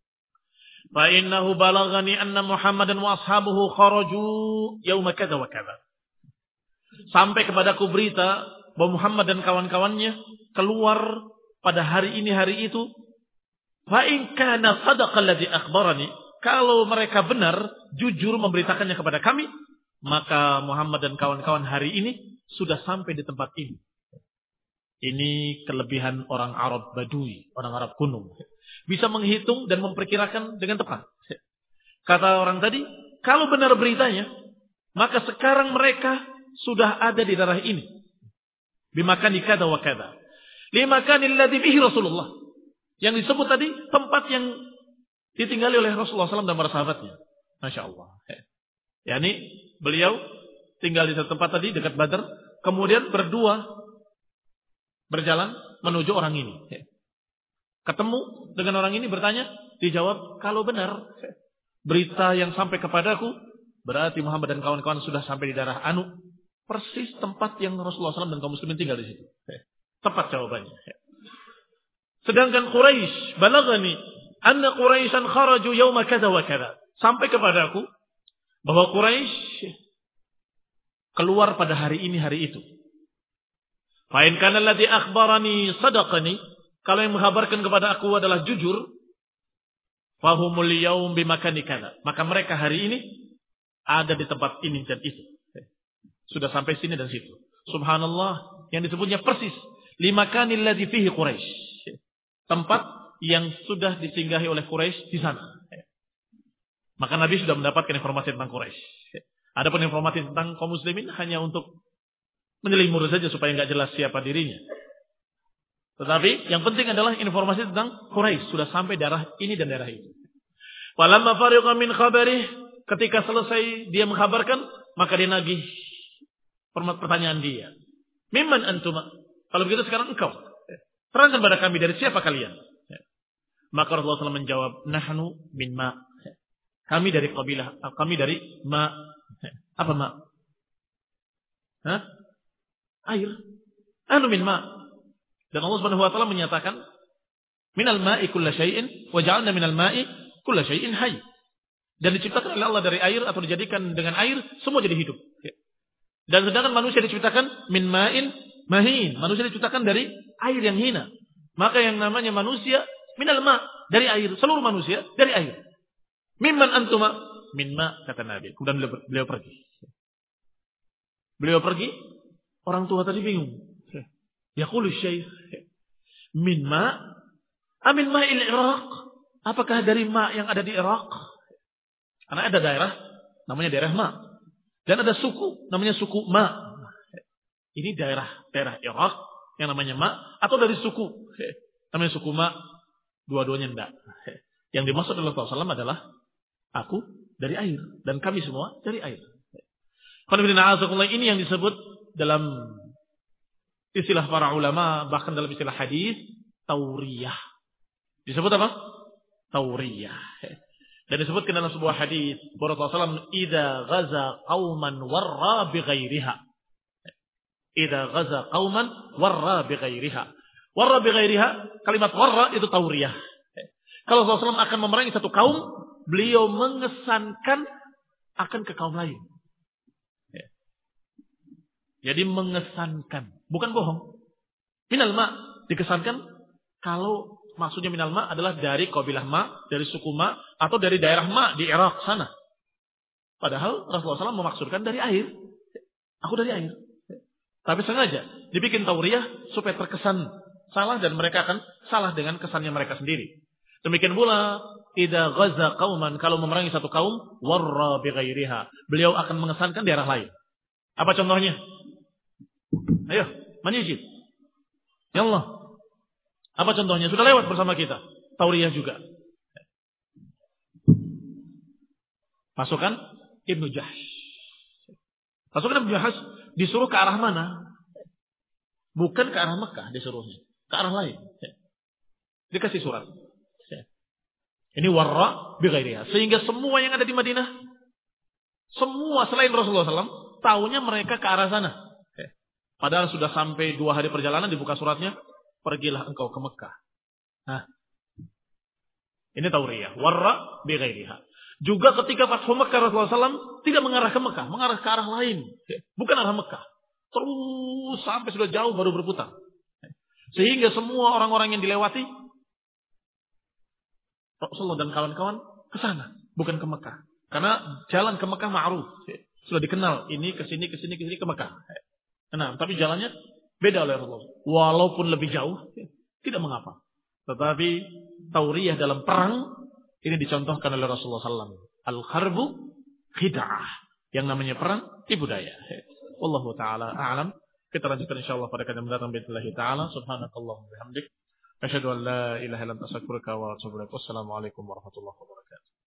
Fa innahu balaghani anna Muhammadan wa ashabuhu kharaju yauma kadza wa kadza. Sampai kepadaku berita bahwa Muhammad dan kawan-kawannya keluar pada hari ini hari itu. Fa in kana sadaqa alladhi akhbarani, kalau mereka benar jujur memberitakannya kepada kami, maka Muhammad dan kawan-kawan hari ini sudah sampai di tempat ini. Ini kelebihan orang Arab Badui, orang Arab kuno. Bisa menghitung dan memperkirakan dengan tepat. Kata orang tadi, kalau benar beritanya, maka sekarang mereka sudah ada di daerah ini. Bimakani kada wa kada. Limakani alladhi bihi Rasulullah. Yang disebut tadi tempat yang ditinggali oleh Rasulullah sallallahu alaihi wasallam dan para sahabatnya. Masya Allah. Yani beliau tinggal di satu tempat tadi dekat Badr. Kemudian berdua berjalan menuju orang ini. Ketemu dengan orang ini bertanya. Dijawab, kalau benar berita yang sampai kepadaku, berarti Muhammad dan kawan-kawan sudah sampai di daerah Anu. Persis tempat yang Rasulullah sallallahu alaihi wasallam dan kaum muslimin tinggal di situ. Tepat jawabannya. Sedangkan Quraisy, balagani anna Quraisyan kharaju yauma kadza wa kadza. Sampai kepadaku bahwa Quraisy keluar pada hari ini hari itu. Fa in kana alladhi akhbarani sadaqani, kalau yang menghabarkan kepada aku adalah jujur, fahumul yaum bimakani kada, maka mereka hari ini ada di tempat ini dan itu. Sudah sampai sini dan situ. Subhanallah, yang disebutnya persis limakanil ladzi fihi Quraisy. Tempat yang sudah disinggahi oleh Quraisy di sana. Maka Nabi sudah mendapatkan informasi tentang Quraisy. Adapun informasi tentang kaum muslimin hanya untuk menyelimur saja supaya enggak jelas siapa dirinya. Tetapi yang penting adalah informasi tentang Quraisy sudah sampai daerah ini dan daerah itu. Falamma fariqa min khabarih, ketika selesai dia mengkhabarkan, maka dia nagih pertanyaan dia. Mimman antuma? Kalau begitu sekarang engkau. Terangkan pada kami dari siapa kalian? Maka Rasulullah shallallahu alaihi wasallam menjawab, nahnu min ma. Kami dari kabilah, kami dari ma. Apa ma? Hah? Air. Nahnu min ma. Dan Allah Subhanahu wa taala menyatakan, minal ma'i kulla syai'in wa ja'alna minal ma'i kulla syai'in hayy. Dan diciptakan oleh Allah dari air atau dijadikan dengan air semua jadi hidup. Dan sedangkan manusia diciptakan min ma'in mahin. Manusia diciptakan dari air yang hina. Maka yang namanya manusia minal ma, dari air. Seluruh manusia dari air. Mimman antuma? Min ma, kata Nabi. Kemudian beliau, beliau pergi. Beliau pergi. Orang tua tadi bingung. Yaqulu syekh, min ma? Amin ma'il Iraq? Apakah dari ma yang ada di Irak? Karena ada daerah namanya daerah ma. Dan ada suku namanya suku ma. Ini daerah daerah Irak yang namanya ma, atau dari suku namanya suku ma, dua-duanya enggak. Yang dimaksud oleh Rasulullah shallallahu alaihi wasallam adalah aku dari air dan kami semua dari air. Ini yang disebut dalam istilah para ulama, bahkan dalam istilah hadis, tauriyah. Disebut apa? Tauriyah. Dan disebutkan dalam sebuah hadis, Rasulullah shallallahu alaihi wasallam, "Idza ghaza qauman warra bi ghairiha." Idza ghaza qauman warra bi ghairiha. Warra bi ghairiha, kalimat warra itu tauriyah. Kalau Rasulullah shallallahu alaihi wasallam akan memerangi satu kaum, beliau mengesankan akan ke kaum lain. Jadi mengesankan, bukan bohong. Minal ma dikesankan kalau maksudnya minal ma adalah dari kabilah ma, dari suku ma, atau dari daerah ma di Irak sana. Padahal Rasulullah shallallahu alaihi wasallam memaksudkan dari air. Aku dari air. Tapi sengaja dibikin tauriyah supaya terkesan salah dan mereka akan salah dengan kesannya mereka sendiri. Demikian pula idza ghaza qauman, kalau memerangi satu kaum, warra bi ghairiha, beliau akan mengesankan daerah lain. Apa contohnya? Ayo, manijid. Ya Allah. Apa contohnya? Sudah lewat bersama kita. Tauriyah juga. Pasukan Ibnu Jahsh. Pasukan Ibnu Jahsh disuruh ke arah mana? Bukan ke arah Mekah disuruhnya. Ke arah lain. Dikasih surat. Ini warra bi ghairiha. Sehingga semua yang ada di Madinah, semua selain Rasulullah shallallahu alaihi wasallam, taunya mereka ke arah sana. Padahal sudah sampai dua hari perjalanan dibuka suratnya, pergilah engkau ke Mekah. Nah, ini tauriyah, warra bi ghairiha. Juga ketika Fathu Mekah, Rasulullah shallallahu alaihi wasallam tidak mengarah ke Mekah, mengarah ke arah lain, bukan arah Mekah. Terus sampai sudah jauh baru berputar. Sehingga semua orang-orang yang dilewati, Rasulullah dan kawan-kawan ke sana, bukan ke Mekah. Karena jalan ke Mekah ma'ruf, sudah dikenal, ini ke sini ke sini ke sini ke Mekah. Nah, tapi jalannya beda oleh Rasulullah. Walaupun lebih jauh, tidak mengapa. Tetapi tauriyah dalam perang ini dicontohkan oleh Rasulullah shallallahu alaihi wasallam. Al-harbu khid'ah. Yang namanya perang tipu daya. Wallahu taala a'lam. Kita lanjutkan insyaallah pada kali mendatang billahi taala. Subhanakallahumma wa bihamdik, asyhadu an la ilaha illa anta astaghfiruka wa atubu ilaik. Wassalamualaikum warahmatullahi wabarakatuh.